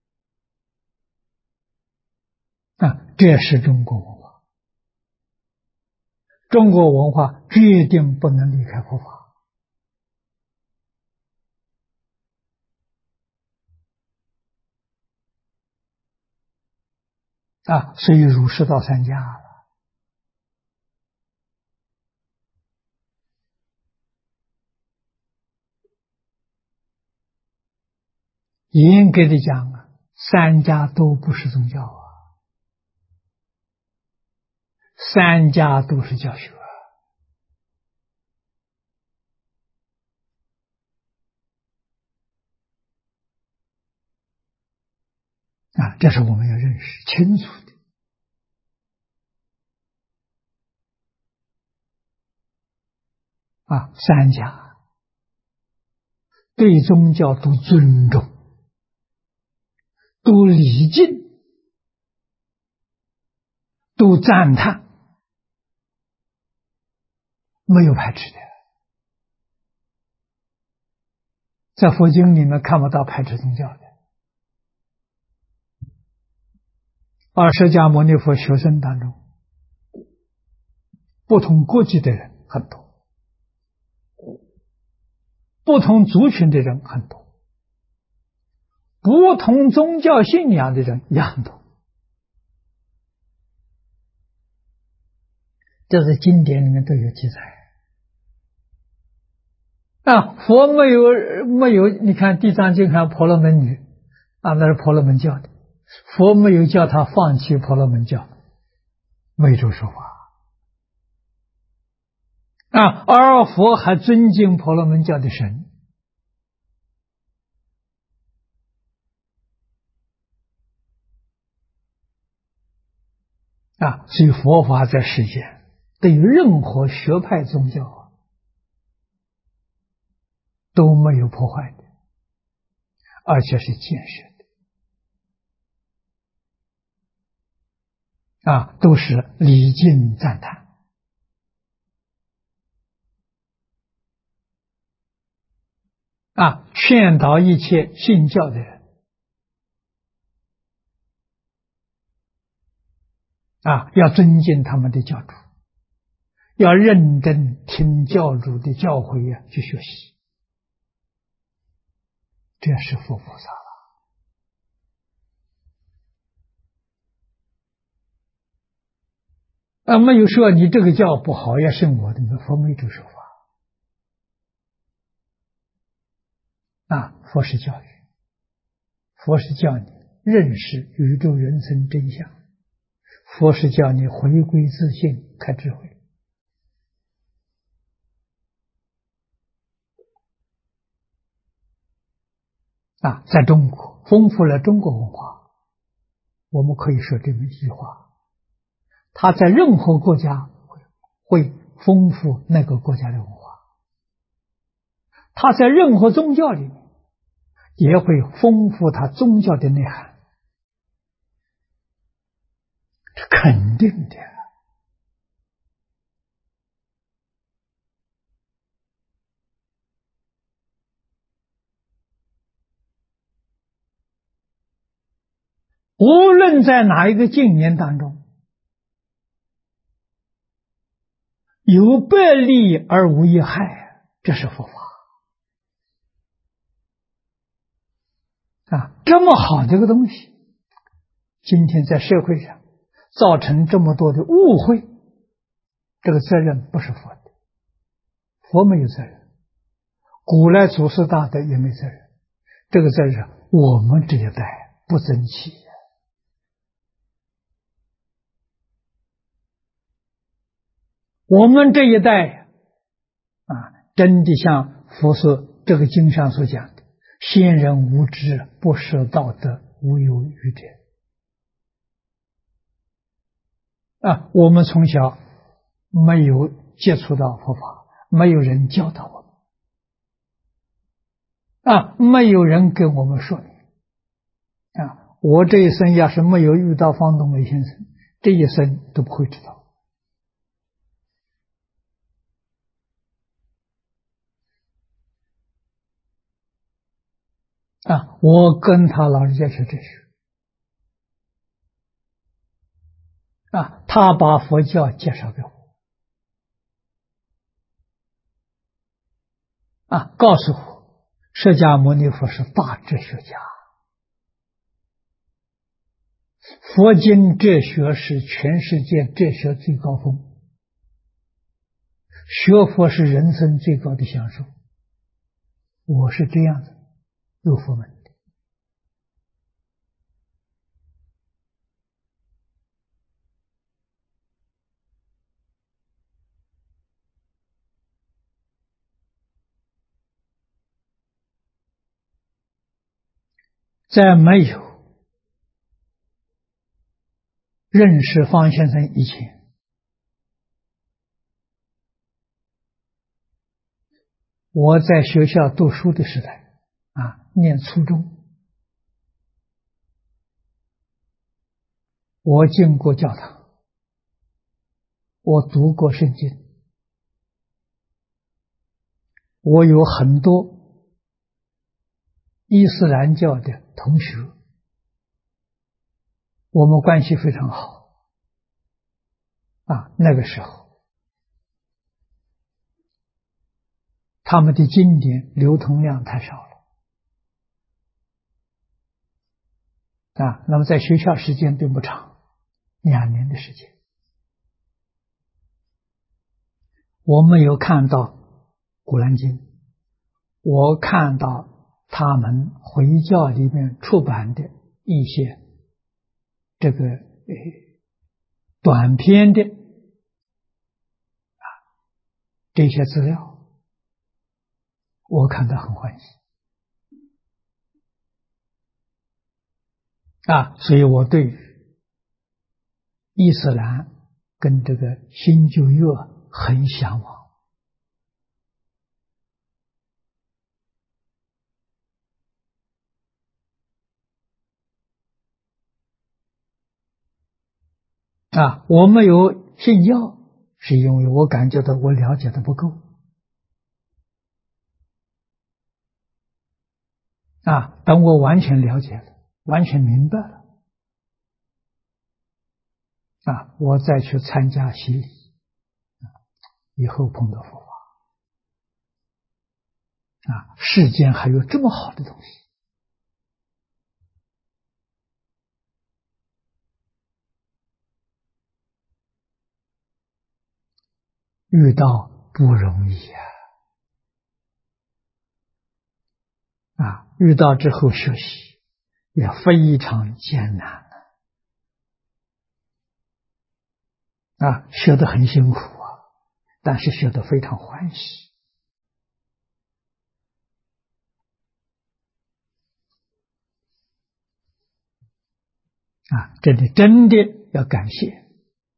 这是中国文化中国文化决定不能离开佛法所以儒释道三家了。严格的讲三家都不是宗教三家都是教学这是我们要认识清楚的三家对宗教都尊重，都礼敬，都赞叹，没有排斥的。在佛经里面看不到排斥宗教的。释迦牟尼佛学生当中，不同国籍的人很多，不同族群的人很多，不同宗教信仰的人也很多。这是经典里面都有记载佛没有，你看《地藏经》上婆罗门女那是婆罗门教的，佛没有叫他放弃婆罗门教，没这说法而佛还尊敬婆罗门教的神所以佛法在世间对于任何学派宗教都没有破坏的，而且是建设的都是礼敬赞叹劝导一切信教的人要尊敬他们的教主，要认真听教主的教诲去学习，这是佛菩萨了没有说你这个教不好要信我的，佛没这说法佛是教育，佛是叫你认识宇宙人生真相，佛是叫你回归自信开智慧在中国丰富了中国文化，我们可以说这么一句话，它在任何国家会丰富那个国家的文化，它在任何宗教里面也会丰富它宗教的内涵，这肯定的无论在哪一个经年当中，有百利而无一害，这是佛法这么好的一个东西，今天在社会上造成这么多的误会，这个责任不是佛的，佛没有责任，古来祖师大德也没责任，这个责任我们这一代不争气我们这一代真的像佛说这个经上所讲的，先人无知，不识道德，无有愚者我们从小没有接触到佛法，没有人教导我们没有人跟我们说明我这一生要是没有遇到方东伟先生，这一生都不会知道我跟他老人家学哲学他把佛教介绍给我告诉我，释迦牟尼佛是大哲学家，佛经哲学是全世界哲学最高峰，学佛是人生最高的享受。我是这样子入佛门的。在没有认识方先生以前，我在学校读书的时代，念初中，我进过教堂，我读过圣经，我有很多伊斯兰教的同学，我们关系非常好。那个时候，他们的经典流通量太少了。那么在学校时间并不长，2年的时间，我没有看到《古兰经》，我看到他们回教里面出版的一些这个短篇的这些资料，我看得很欢喜所以我对伊斯兰跟这个新旧约很向往我没有信教，是因为我感觉到我了解的不够等我完全了解了，完全明白了我再去参加洗礼，以后碰到佛法世间还有这么好的东西。遇到不容易遇到之后学习也非常艰难学得很辛苦但是学得非常欢喜这里真的要感谢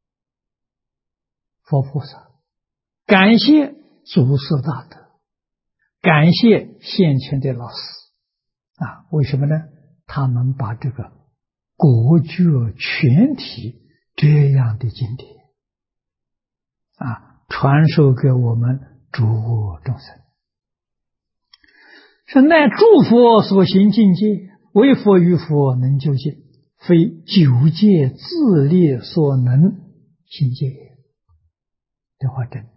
佛菩萨，感谢祖师大德，感谢先前的老师为什么呢？他们把这个国觉全体这样的经典传授给我们诸恶众生，是乃诸佛所行境界，为佛与佛能究竟，非九界自力所能行界也。这话真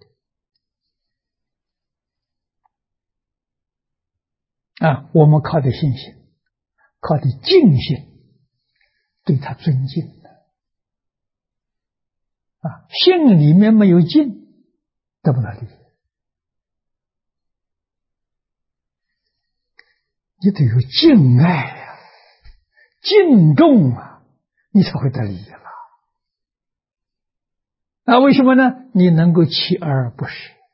的我们靠的信心，靠的敬心，对他尊敬心里面没有敬，得不到利益。你得有敬爱敬重你才会得利益了为什么呢？你能够锲而不舍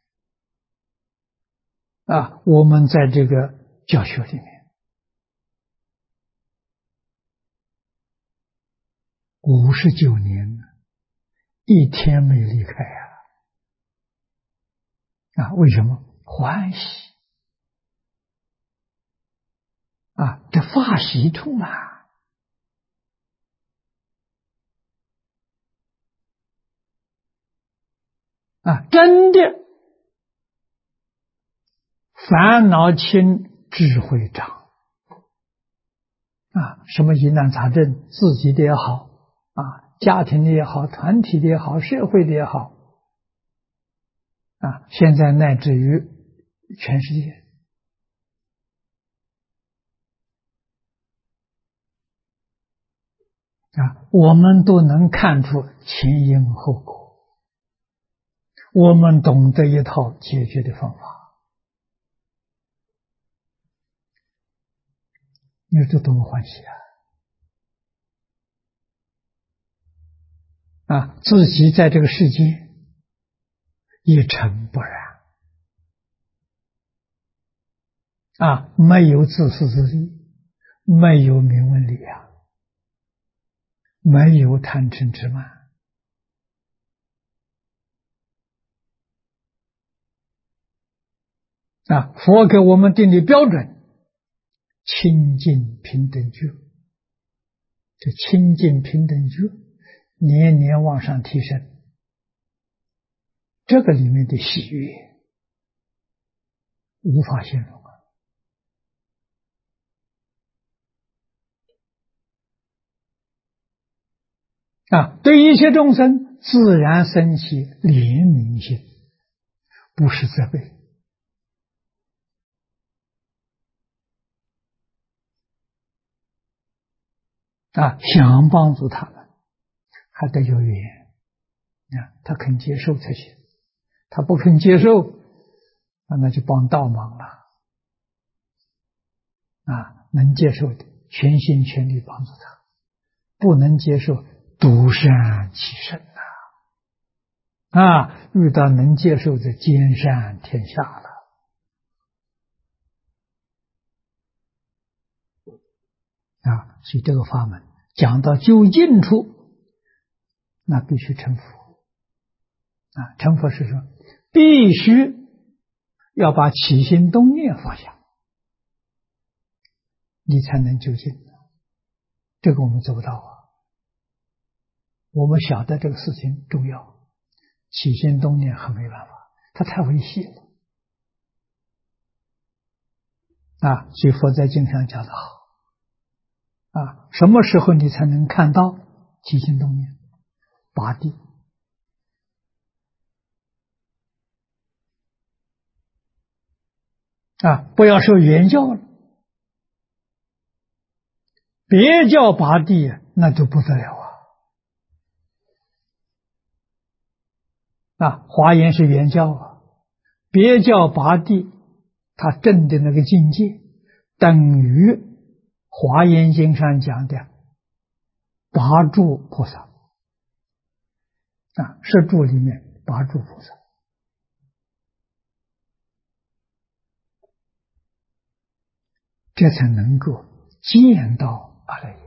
我们在这个教学里面59年一天没离开为什么？欢喜这法喜充满真的烦恼轻，智慧长什么疑难杂症，自己的也好家庭的也好，团体的也好，社会的也好现在乃至于全世界我们都能看出前因后果，我们懂得一套解决的方法，你说这多么欢喜自己在这个世界一尘不染没有自私自利，没有名闻利养，没有贪嗔痴慢佛给我们定的标准，清净平等觉，这清净平等觉年年往上提升，这个里面的喜悦无法形容对一切众生自然生起怜悯心，不是责备想帮助他们，还得有缘他肯接受才行，他不肯接受那就帮倒忙了能接受的全心全力帮助他，不能接受独善其身遇到能接受的兼善天下了所以这个法门讲到究竟处，那必须成佛成佛是说必须要把起心动念放下，你才能究竟，这个我们做不到我们晓得这个事情重要，起心动念很没办法，它太微细了所以佛在经上讲得好什么时候你才能看到起心动念？八地不要受原教了，别教八地那就不得了华严是原教别教八地，他证的那个境界等于华严经上讲的八住菩萨十住里面八住菩萨，这才能够见到阿赖耶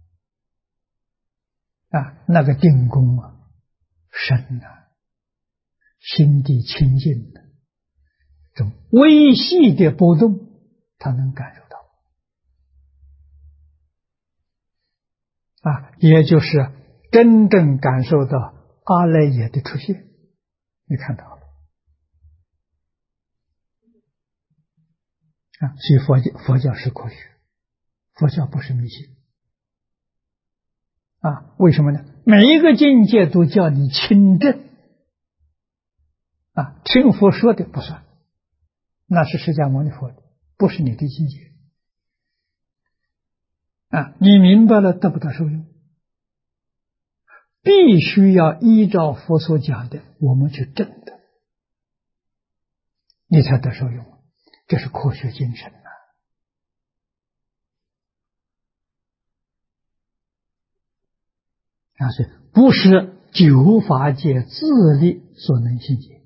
那个定功深心地清净的这种微细的波动，他能感受到也就是真正感受到阿赖耶的出现，你看到了所以佛教是科学，佛教不是迷信为什么呢？每一个境界都叫你亲证听佛说的不算，那是释迦牟尼佛的，不是你的境界你明白了得不到受用，必须要依照佛所讲的我们去证的，你才得受用，这是科学精神是不是九法界自力所能信解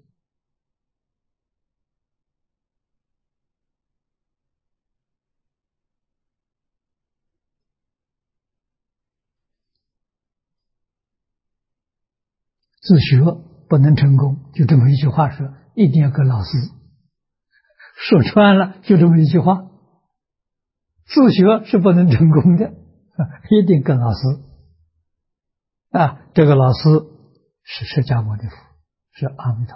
自学不能成功，就这么一句话说，一定要跟老师说穿了，就这么一句话，自学是不能成功的一定跟老师这个老师是释迦牟尼佛，是阿弥陀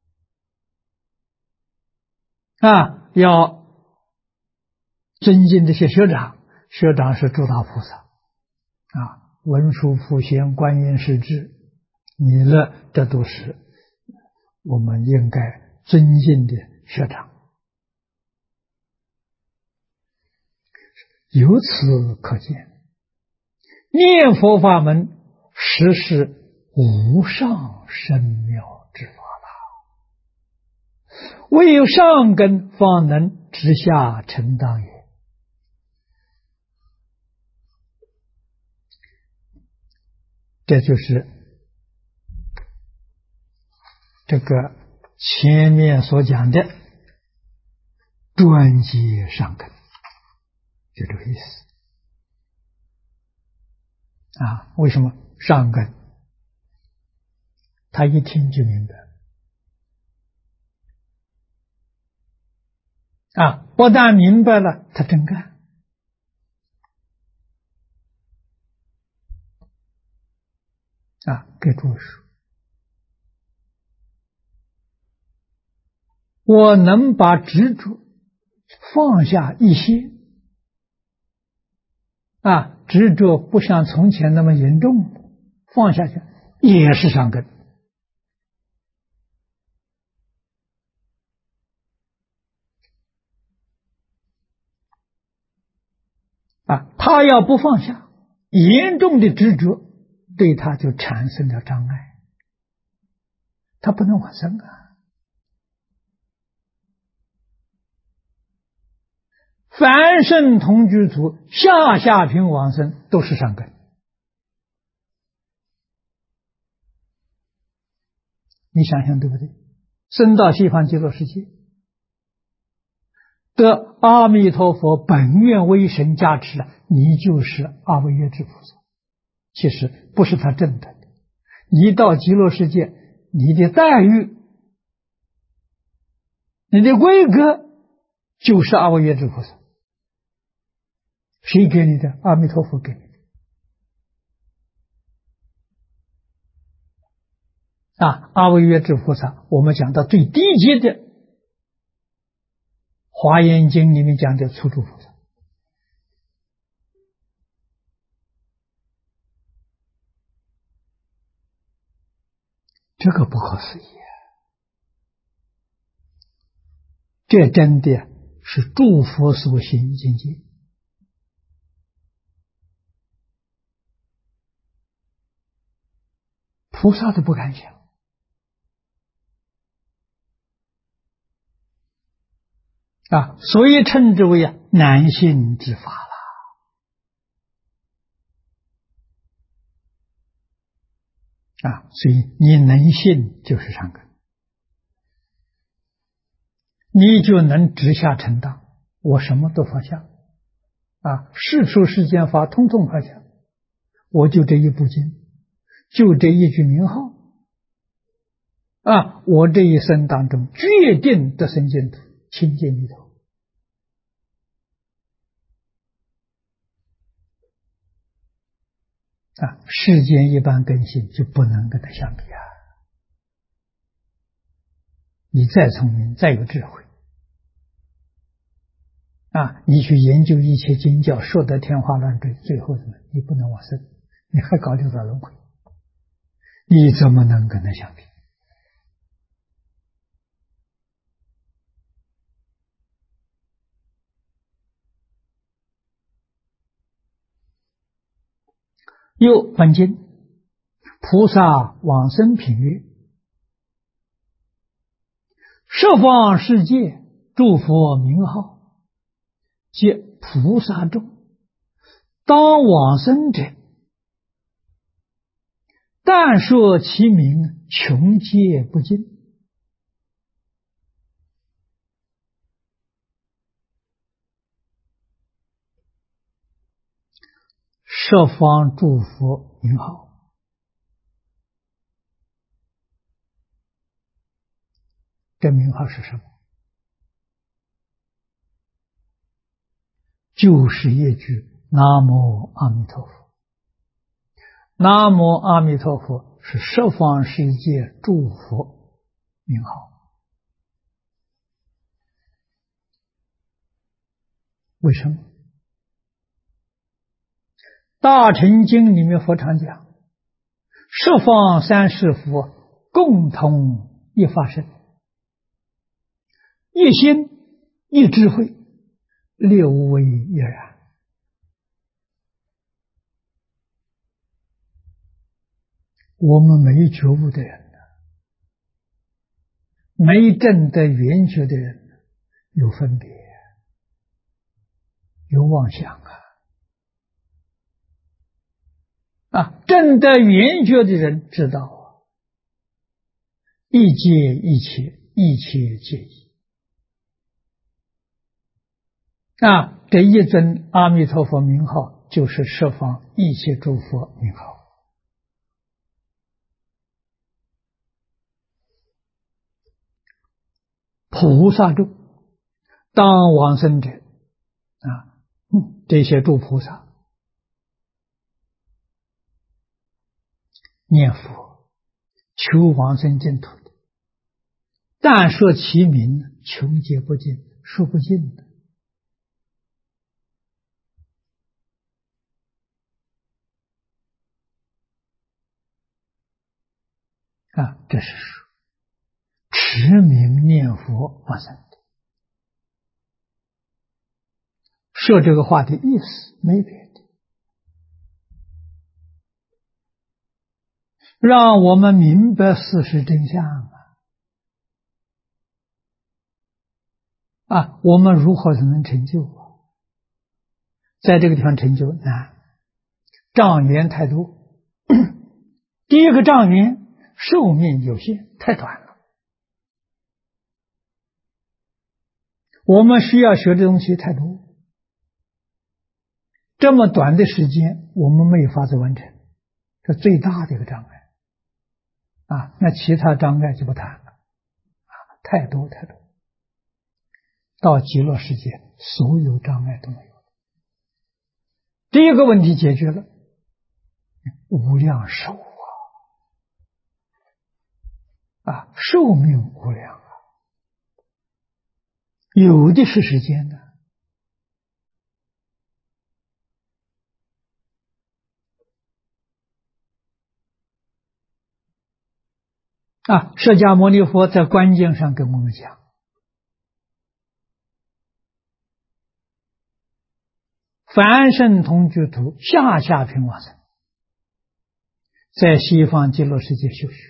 佛要尊敬这些学长，学长是诸大菩萨文殊普贤观音势至弥勒，这都是我们应该尊敬的学长。由此可见， 念佛法门实是无上深妙之法了，唯有上根方能直下承当也。这就是这个前面所讲的专接上根，就这个意思啊。为什么上根？他一听就明白啊，不但明白了，他真干啊。给诸位说，我能把执着放下一些啊，执着不像从前那么严重，放下去也是上根啊。他要不放下，严重的执着对他就产生了障碍，他不能往生啊。凡圣同居土下品往生都是上根，你想想对不对？升到西方极乐世界，得阿弥陀佛本愿威神加持了，你就是阿惟越致菩萨。其实不是他证得的，你到极乐世界，你的待遇、你的规格就是阿惟越致菩萨。谁给你的？阿弥陀佛给你的啊！阿惟越致菩萨，我们讲到最低阶的，《华严经》里面讲的初住菩萨，这个不可思议啊！这真的是诸佛所行境界。菩萨都不敢想啊，所以称之为难信之法了啊。所以你能信就是上根，你就能直下承当，我什么都放下啊，世出世间法通通放下，我就这一部经，就这一句名号啊，我这一生当中决定得生净土，清净离头啊。世间一般根性就不能跟他相比啊。你再聪明，再有智慧啊，你去研究一切经教，说得天花乱坠，最后什么？你不能往生，你还搞六道轮回，你怎么能跟他相比？又本经菩萨往生品曰：十方世界诸佛名号，皆菩萨众，当往生者，但说其名，穷皆不尽。十方诸佛名号，这名号是什么？就是一句南无阿弥陀佛。南无阿弥陀佛是十方世界诸佛名号。为什么？大乘经里面佛常讲，十方三世佛共同一法身，一心一智慧，六位一然我们没觉悟的人，没证得圆觉的人，有分别，有妄想证得圆觉的人知道一切一切，一切皆一这一尊阿弥陀佛名号就是十方一切诸佛名号。菩萨众当往生者这些诸菩萨念佛求往生净土的，但说其名求皆不尽，说不尽的这是说持名念佛往生的。说这个话的意思没别的，让我们明白事实真相我们如何才能成就在这个地方成就难，障缘太多。第一个障缘，寿命有限，太短了。我们需要学的东西太多，这么短的时间我们没有法子完成，这最大的一个障碍那其他障碍就不谈了太多太多。到极乐世界所有障碍都没有了。第一个问题解决了，无量寿寿命无量有的是时间的释迦牟尼佛在关键上跟我们讲，凡圣同居土下下品往生，在西方极乐世界修学，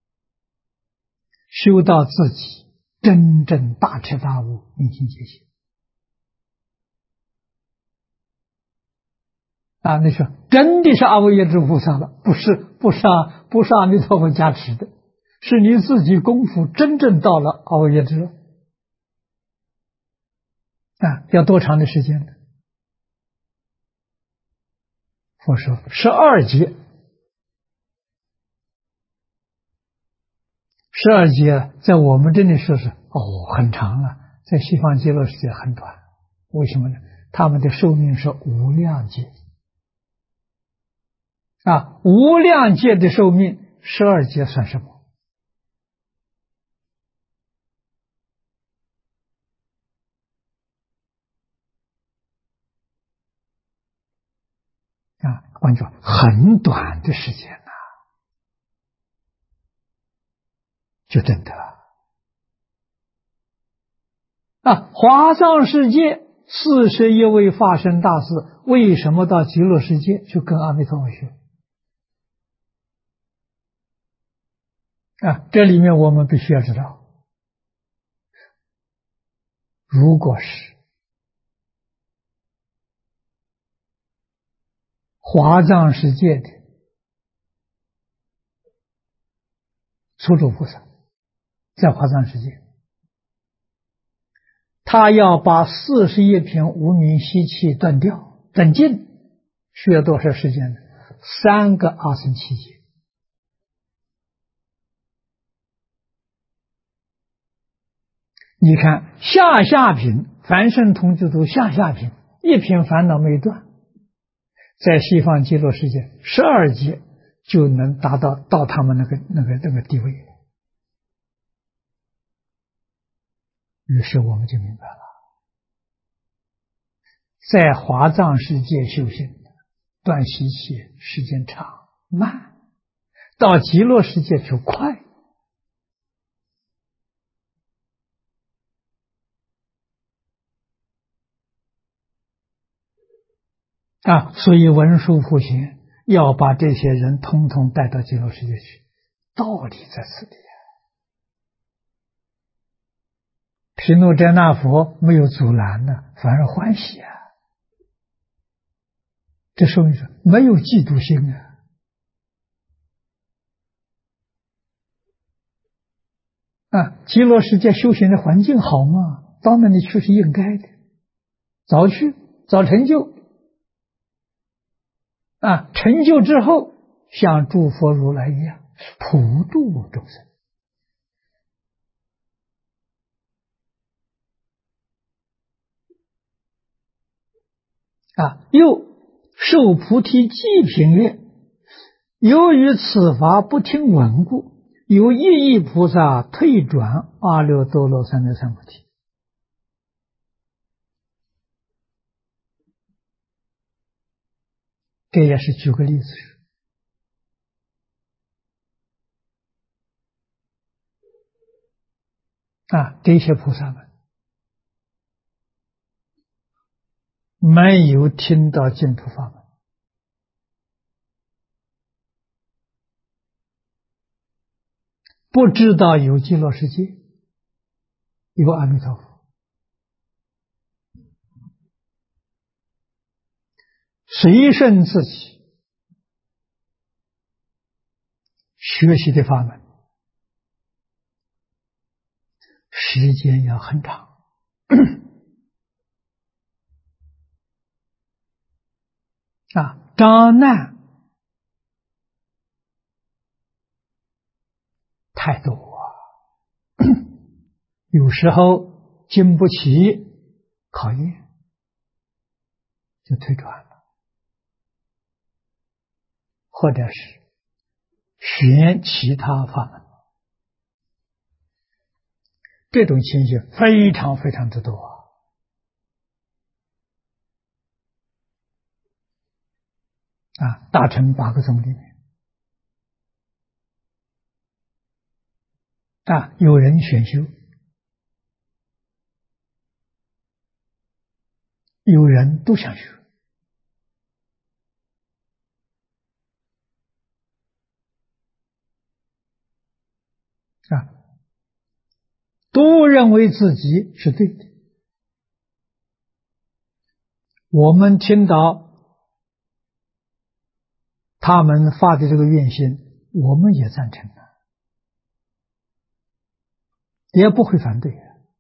修到自己真正大彻大悟，明心见性那说真的是阿惟耶之菩萨了，不是阿弥陀佛加持的，是你自己功夫真正到了阿惟耶之要多长的时间呢？佛说12劫，12劫在我们这里说是很长了，在西方极乐世界很短。为什么呢？他们的寿命是无量劫无量劫的寿命，12劫算什么？换句话说，很短的时间就证得华藏世界41位法身大士为什么到极乐世界去跟阿弥陀佛学这里面我们必须要知道，如果是华藏世界的初住菩萨，在华藏世界他要把41品无明习气断掉断尽，需要多少时间呢？3个阿僧祇劫。你看下品凡圣同居土下品一品烦恼没断，在西方极乐世界12劫就能达到他们那个地位。于是我们就明白了，在华藏世界修行断习气时间长慢，到极乐世界就快。所以文殊普贤要把这些人通通带到极乐世界去，道理在此地。毗卢遮那佛没有阻拦呢，反而欢喜啊！这说明说没有嫉妒心极乐世界修行的环境好吗？到那里去是应该的，早去早成就成就之后像诸佛如来一样普度众生又受菩提记品曰：由于此法不听闻故，有一亿菩萨退转阿耨多罗三藐三菩提。这也是举个例子这些菩萨们没有听到净土法门，不知道有极乐世界，有阿弥陀佛，随顺自己学习的法门，时间要很长障难太多有时候经不起考验，就退转了，或者是选其他法门，这种情形非常非常之多大乘8个宗里面有人选修，有人都想学都认为自己是对的。我们听到他们发的这个愿心，我们也赞成也不会反对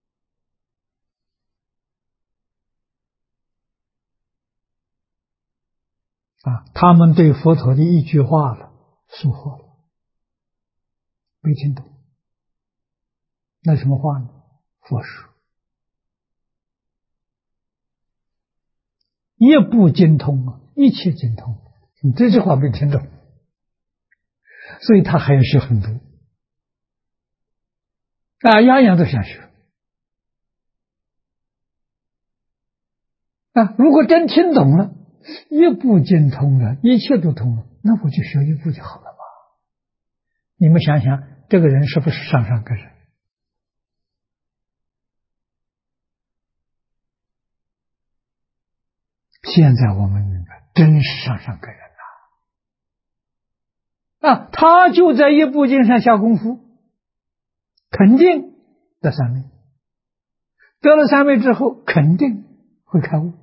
他们对佛陀的一句话了疏忽了，没听懂。那什么话呢？佛说一部精通一切精通，你这句话没听懂，所以他还要学很多样样都想学如果真听懂了，一部精通了，一切都通了，那我就学一部就好了嘛。你们想想，这个人是不是上上个人？现在我们明白，真是上上个人他就在一部经上下功夫，肯定得三昧，得了三昧之后肯定会开悟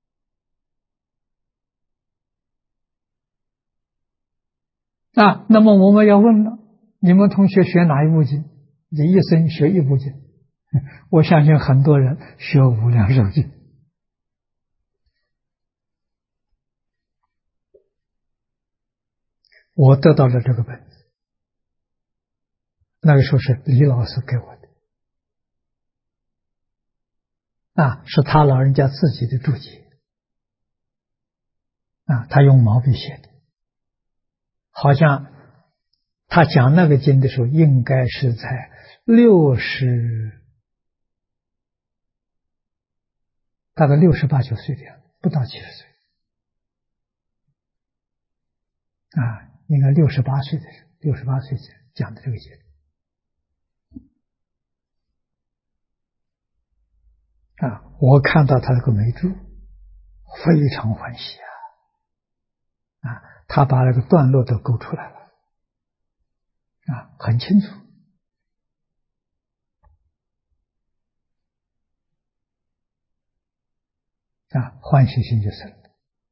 那么我们要问了，你们同学学哪一部经？这一生学一部经，我相信很多人学无量寿经我得到了这个本子，那个时候是李老师给我的是他老人家自己的注解他用毛笔写的，好像他讲那个经的时候应该是在大概68、9岁的样子，不到70岁应该68岁的时候，68岁讲的这个经我看到他这个眉珠非常欢喜他把那个段落都勾出来了，很清楚。欢喜心就生了。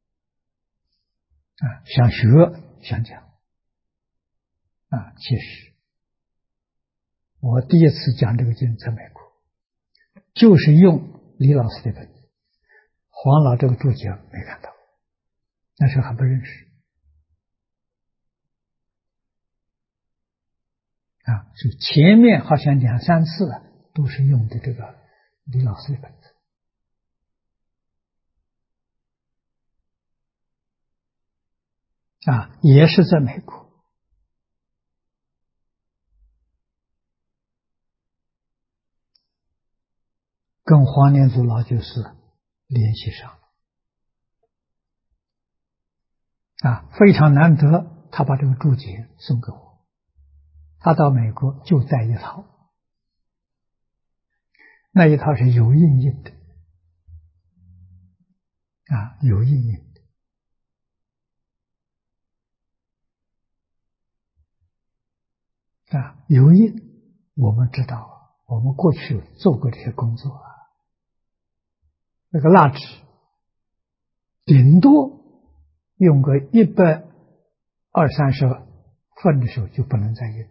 想学想讲。其实我第一次讲这个经在美国，就是用李老师的本子，黄老这个注解没看到，那时候还不认识。所以前面好像2、3次都是用的这个李老师的本子。也是在美国。跟黄念祖老居士联系上了。非常难得，他把这个注解送给我。他到美国就带一套，那一套是有印印的。有印印的。有印我们知道，我们过去做过这些工作。那个蜡纸顶多用个120、130份的时候就不能再印。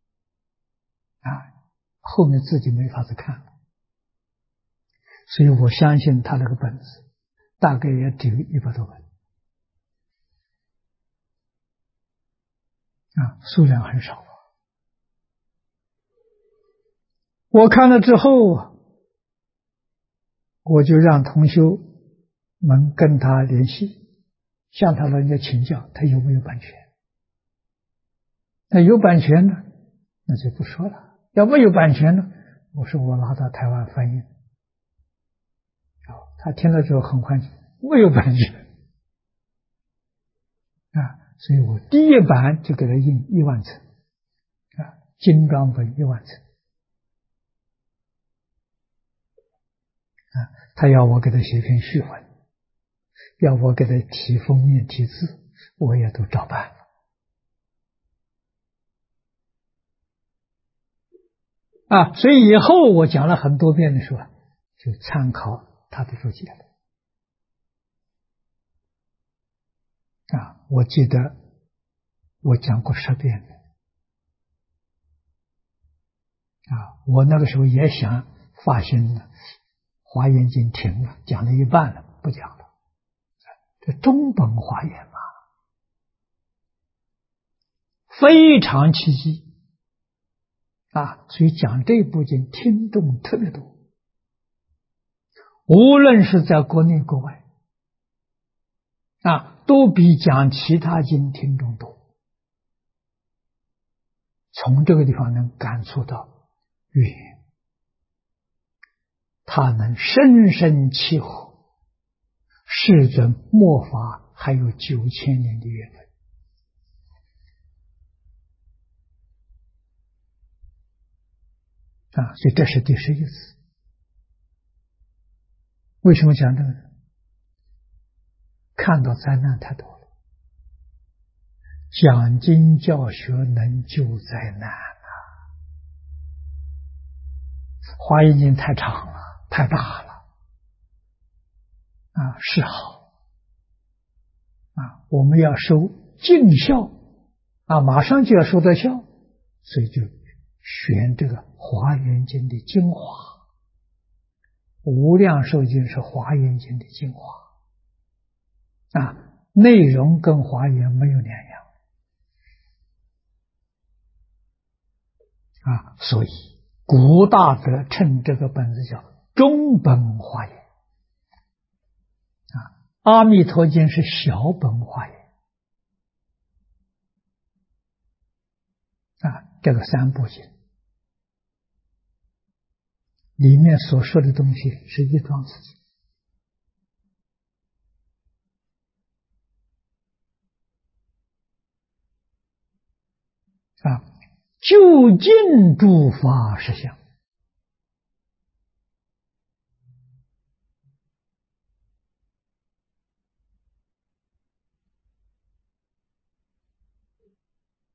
后面自己没法子看了。所以我相信他那个本子大概也只有100多本。数量很少。我看了之后，我就让同修们跟他联系，向他人家请教他有没有版权。那有版权呢，那就不说了。要没有版权呢，我说我拿到台湾翻译。他听了之后很欢喜，没有版权。所以我第一版就给他印1万册。精装本1万册。他要我给他写篇序文，要我给他提封面题字，我也都照办了。所以以后我讲了很多遍的时候，就参考他的注解了。我记得我讲过10遍的。我那个时候也想发心了，华严经停了，讲了一半了，不讲了。这中本华严嘛，非常契机。所以讲这部经听众特别多，无论是在国内国外，都比讲其他经听众多。从这个地方能感触到缘，它能深深契合世尊末法还有9000年的缘分。所以这是第11次。为什么讲这个呢？看到灾难太多了，讲经教学能救灾难华严经太长了，太大了。是好。我们要收尽孝，马上就要收到孝，所以就选这个华严经的精华。无量寿经是华严经的精华。内容跟华严没有两样。所以古大德称这个本子叫中本华严。阿弥陀经是小本华严。这个3部经里面所说的东西是一桩事情。究竟诸法实相。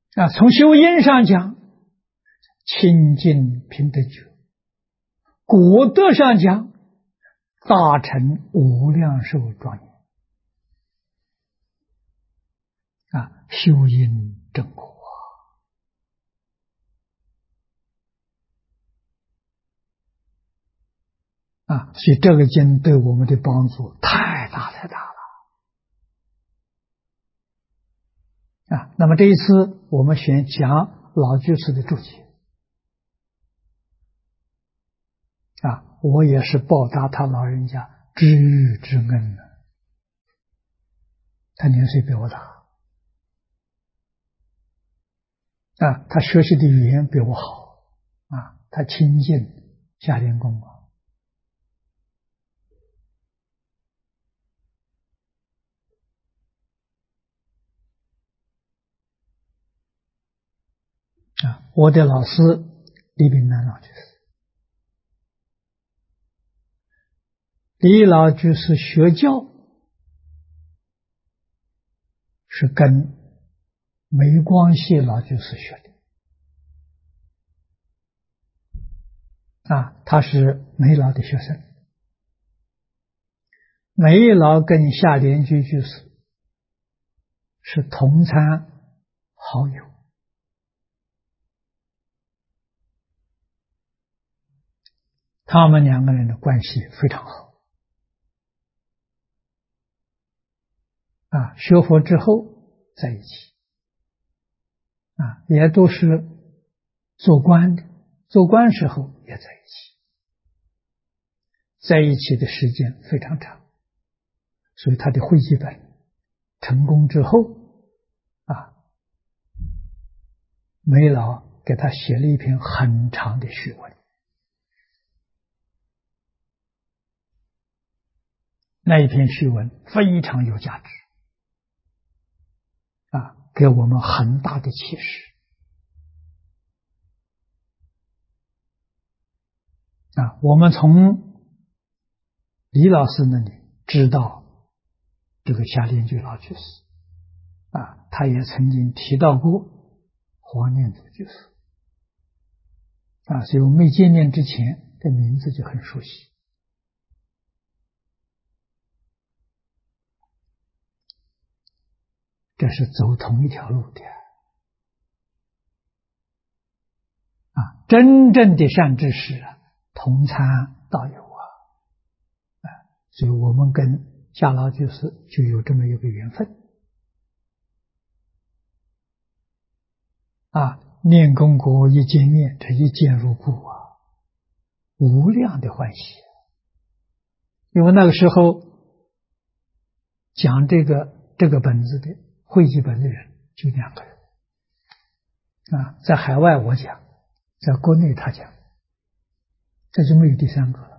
从修因上讲，清净平等觉；果德上讲，大成无量寿庄严。修因正果所以这个经对我们的帮助太大太大了那么这一次我们选讲老居士的注解我也是报答他老人家知遇之恩呢。他年岁比我大他学习的语言比我好他亲近夏莲公我的老师李炳南老居士，李老居士学教是跟梅光系老居士学的他是梅老的学生，梅老跟夏莲居居士是同参好友他们两个人的关系非常好学佛之后在一起也都是做官的，做官时候也在一起，在一起的时间非常长，所以他的汇集本成功之后梅老给他写了一篇很长的序文，那一篇序文非常有价值给我们很大的启示我们从李老师那里知道这个夏莲居老居士他也曾经提到过黄念祖居士所以我没见面之前这名字就很熟悉这是走同一条路的真正的善知识同参道友所以我们跟夏老居士就有这么一个缘分念功国一见面，这一见如故无量的欢喜。因为那个时候讲这个本子的汇集本的人就2个人在海外我讲，在国内他讲，这就没有第3个了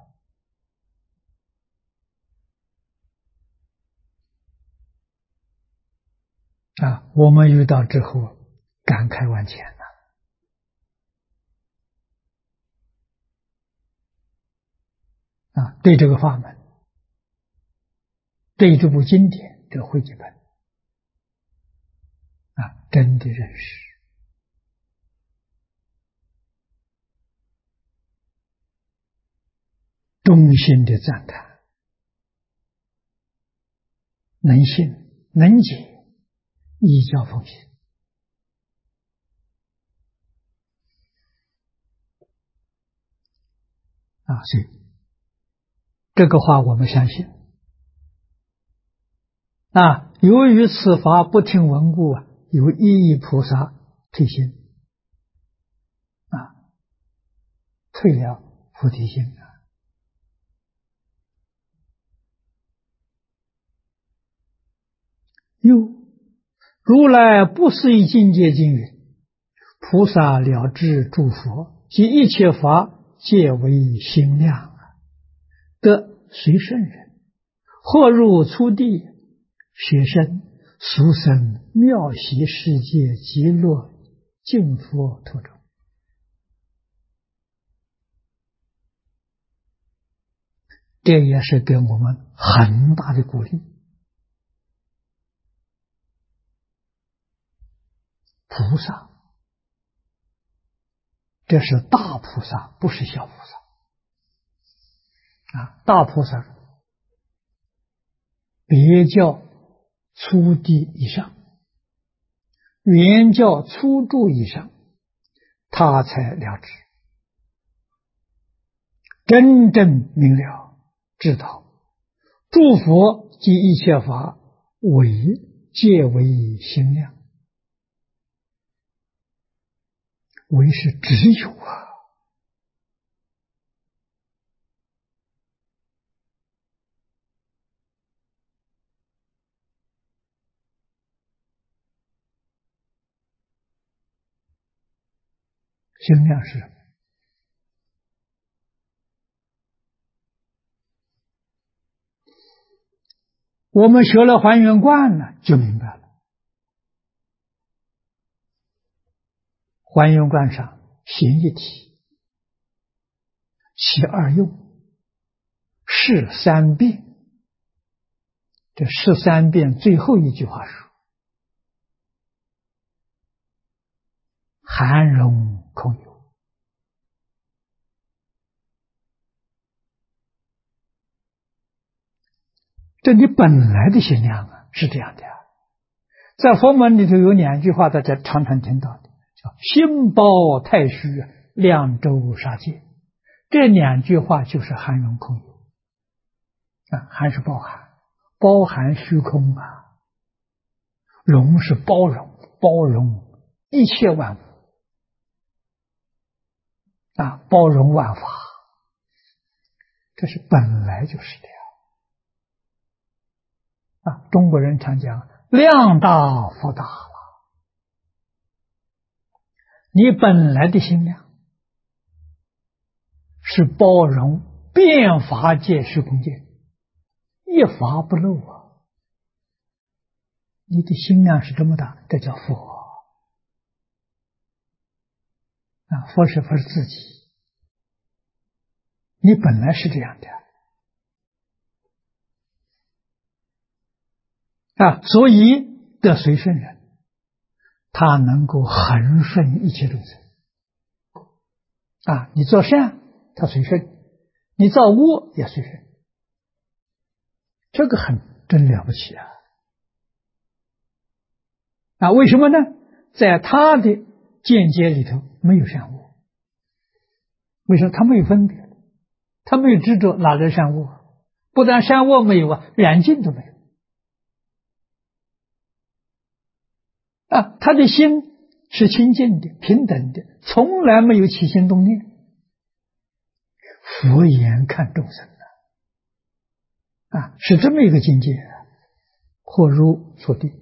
我们遇到之后感慨万千对这个法门，对这部经典这汇集本真的认识，衷心的赞叹，能信能解，依教奉行所以这个话我们相信由于此法不听闻故有意义菩萨退心退了菩提心又如来不思议境界经云，菩萨了知诸佛及一切法皆为心量得随圣人，或入初地学生殊生妙喜世界极乐净佛土中。这也是给我们很大的鼓励菩萨，这是大菩萨，不是小菩萨啊。大菩萨别教初地以上，原教初住以上，他才了知，真正明了知道，诸佛及一切法皆为心量，为是只有啊。心量是什么？我们学了还原观了，就明白了。还原观上行一体，其二用，是三变。这是三变最后一句话说：含容空有。这你本来的心量啊，是这样的。在佛门里头有两句话，大家常常听到的，叫心包太虚，量周杀界。这两句话就是含容空有啊，含是包含，包含虚空啊，容是包容，包容一切万物啊，包容万法，这是本来就是的啊。中国人常讲量大福大了，你本来的心量是包容变法界虚空界，一法不漏啊。你的心量是这么大，这叫佛啊。佛是自己，你本来是这样的啊，所以得随顺人，他能够恒顺一切众生啊。你做善，他随顺；你造恶也随顺，这个真了不起啊！啊，为什么呢？在他的见解里头没有善恶，为什么？他没有分别，他没有执着，哪来善恶？不但善恶没有啊，染净都没有啊。他的心是清净的、平等的，从来没有起心动念。佛眼看众生啊，是这么一个境界，或如所地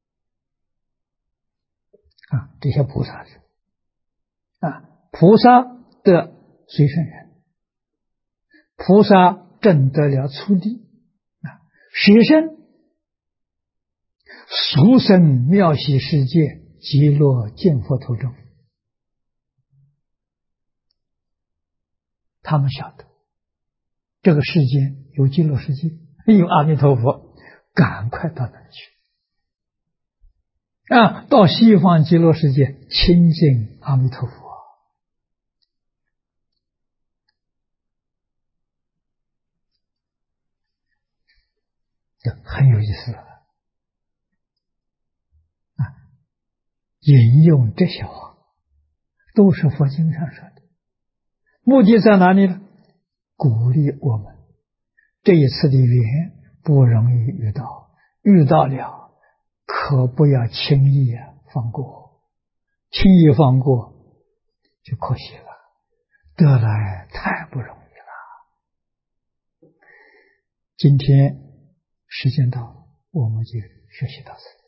啊。这些菩萨是啊，菩萨的随顺人，菩萨证得了初地啊，舍身俗生妙喜世界，极乐见佛土中，他们晓得这个世间有极乐世界，有阿弥陀佛，赶快到那里去啊！到西方极乐世界亲近阿弥陀佛，这很有意思啊！引用这些话都是佛经上说的，目的在哪里呢？鼓励我们这一次的缘不容易遇到，遇到了可不要轻易放过，轻易放过就可惜了，得来太不容易了。今天时间到了，我们就学习到此。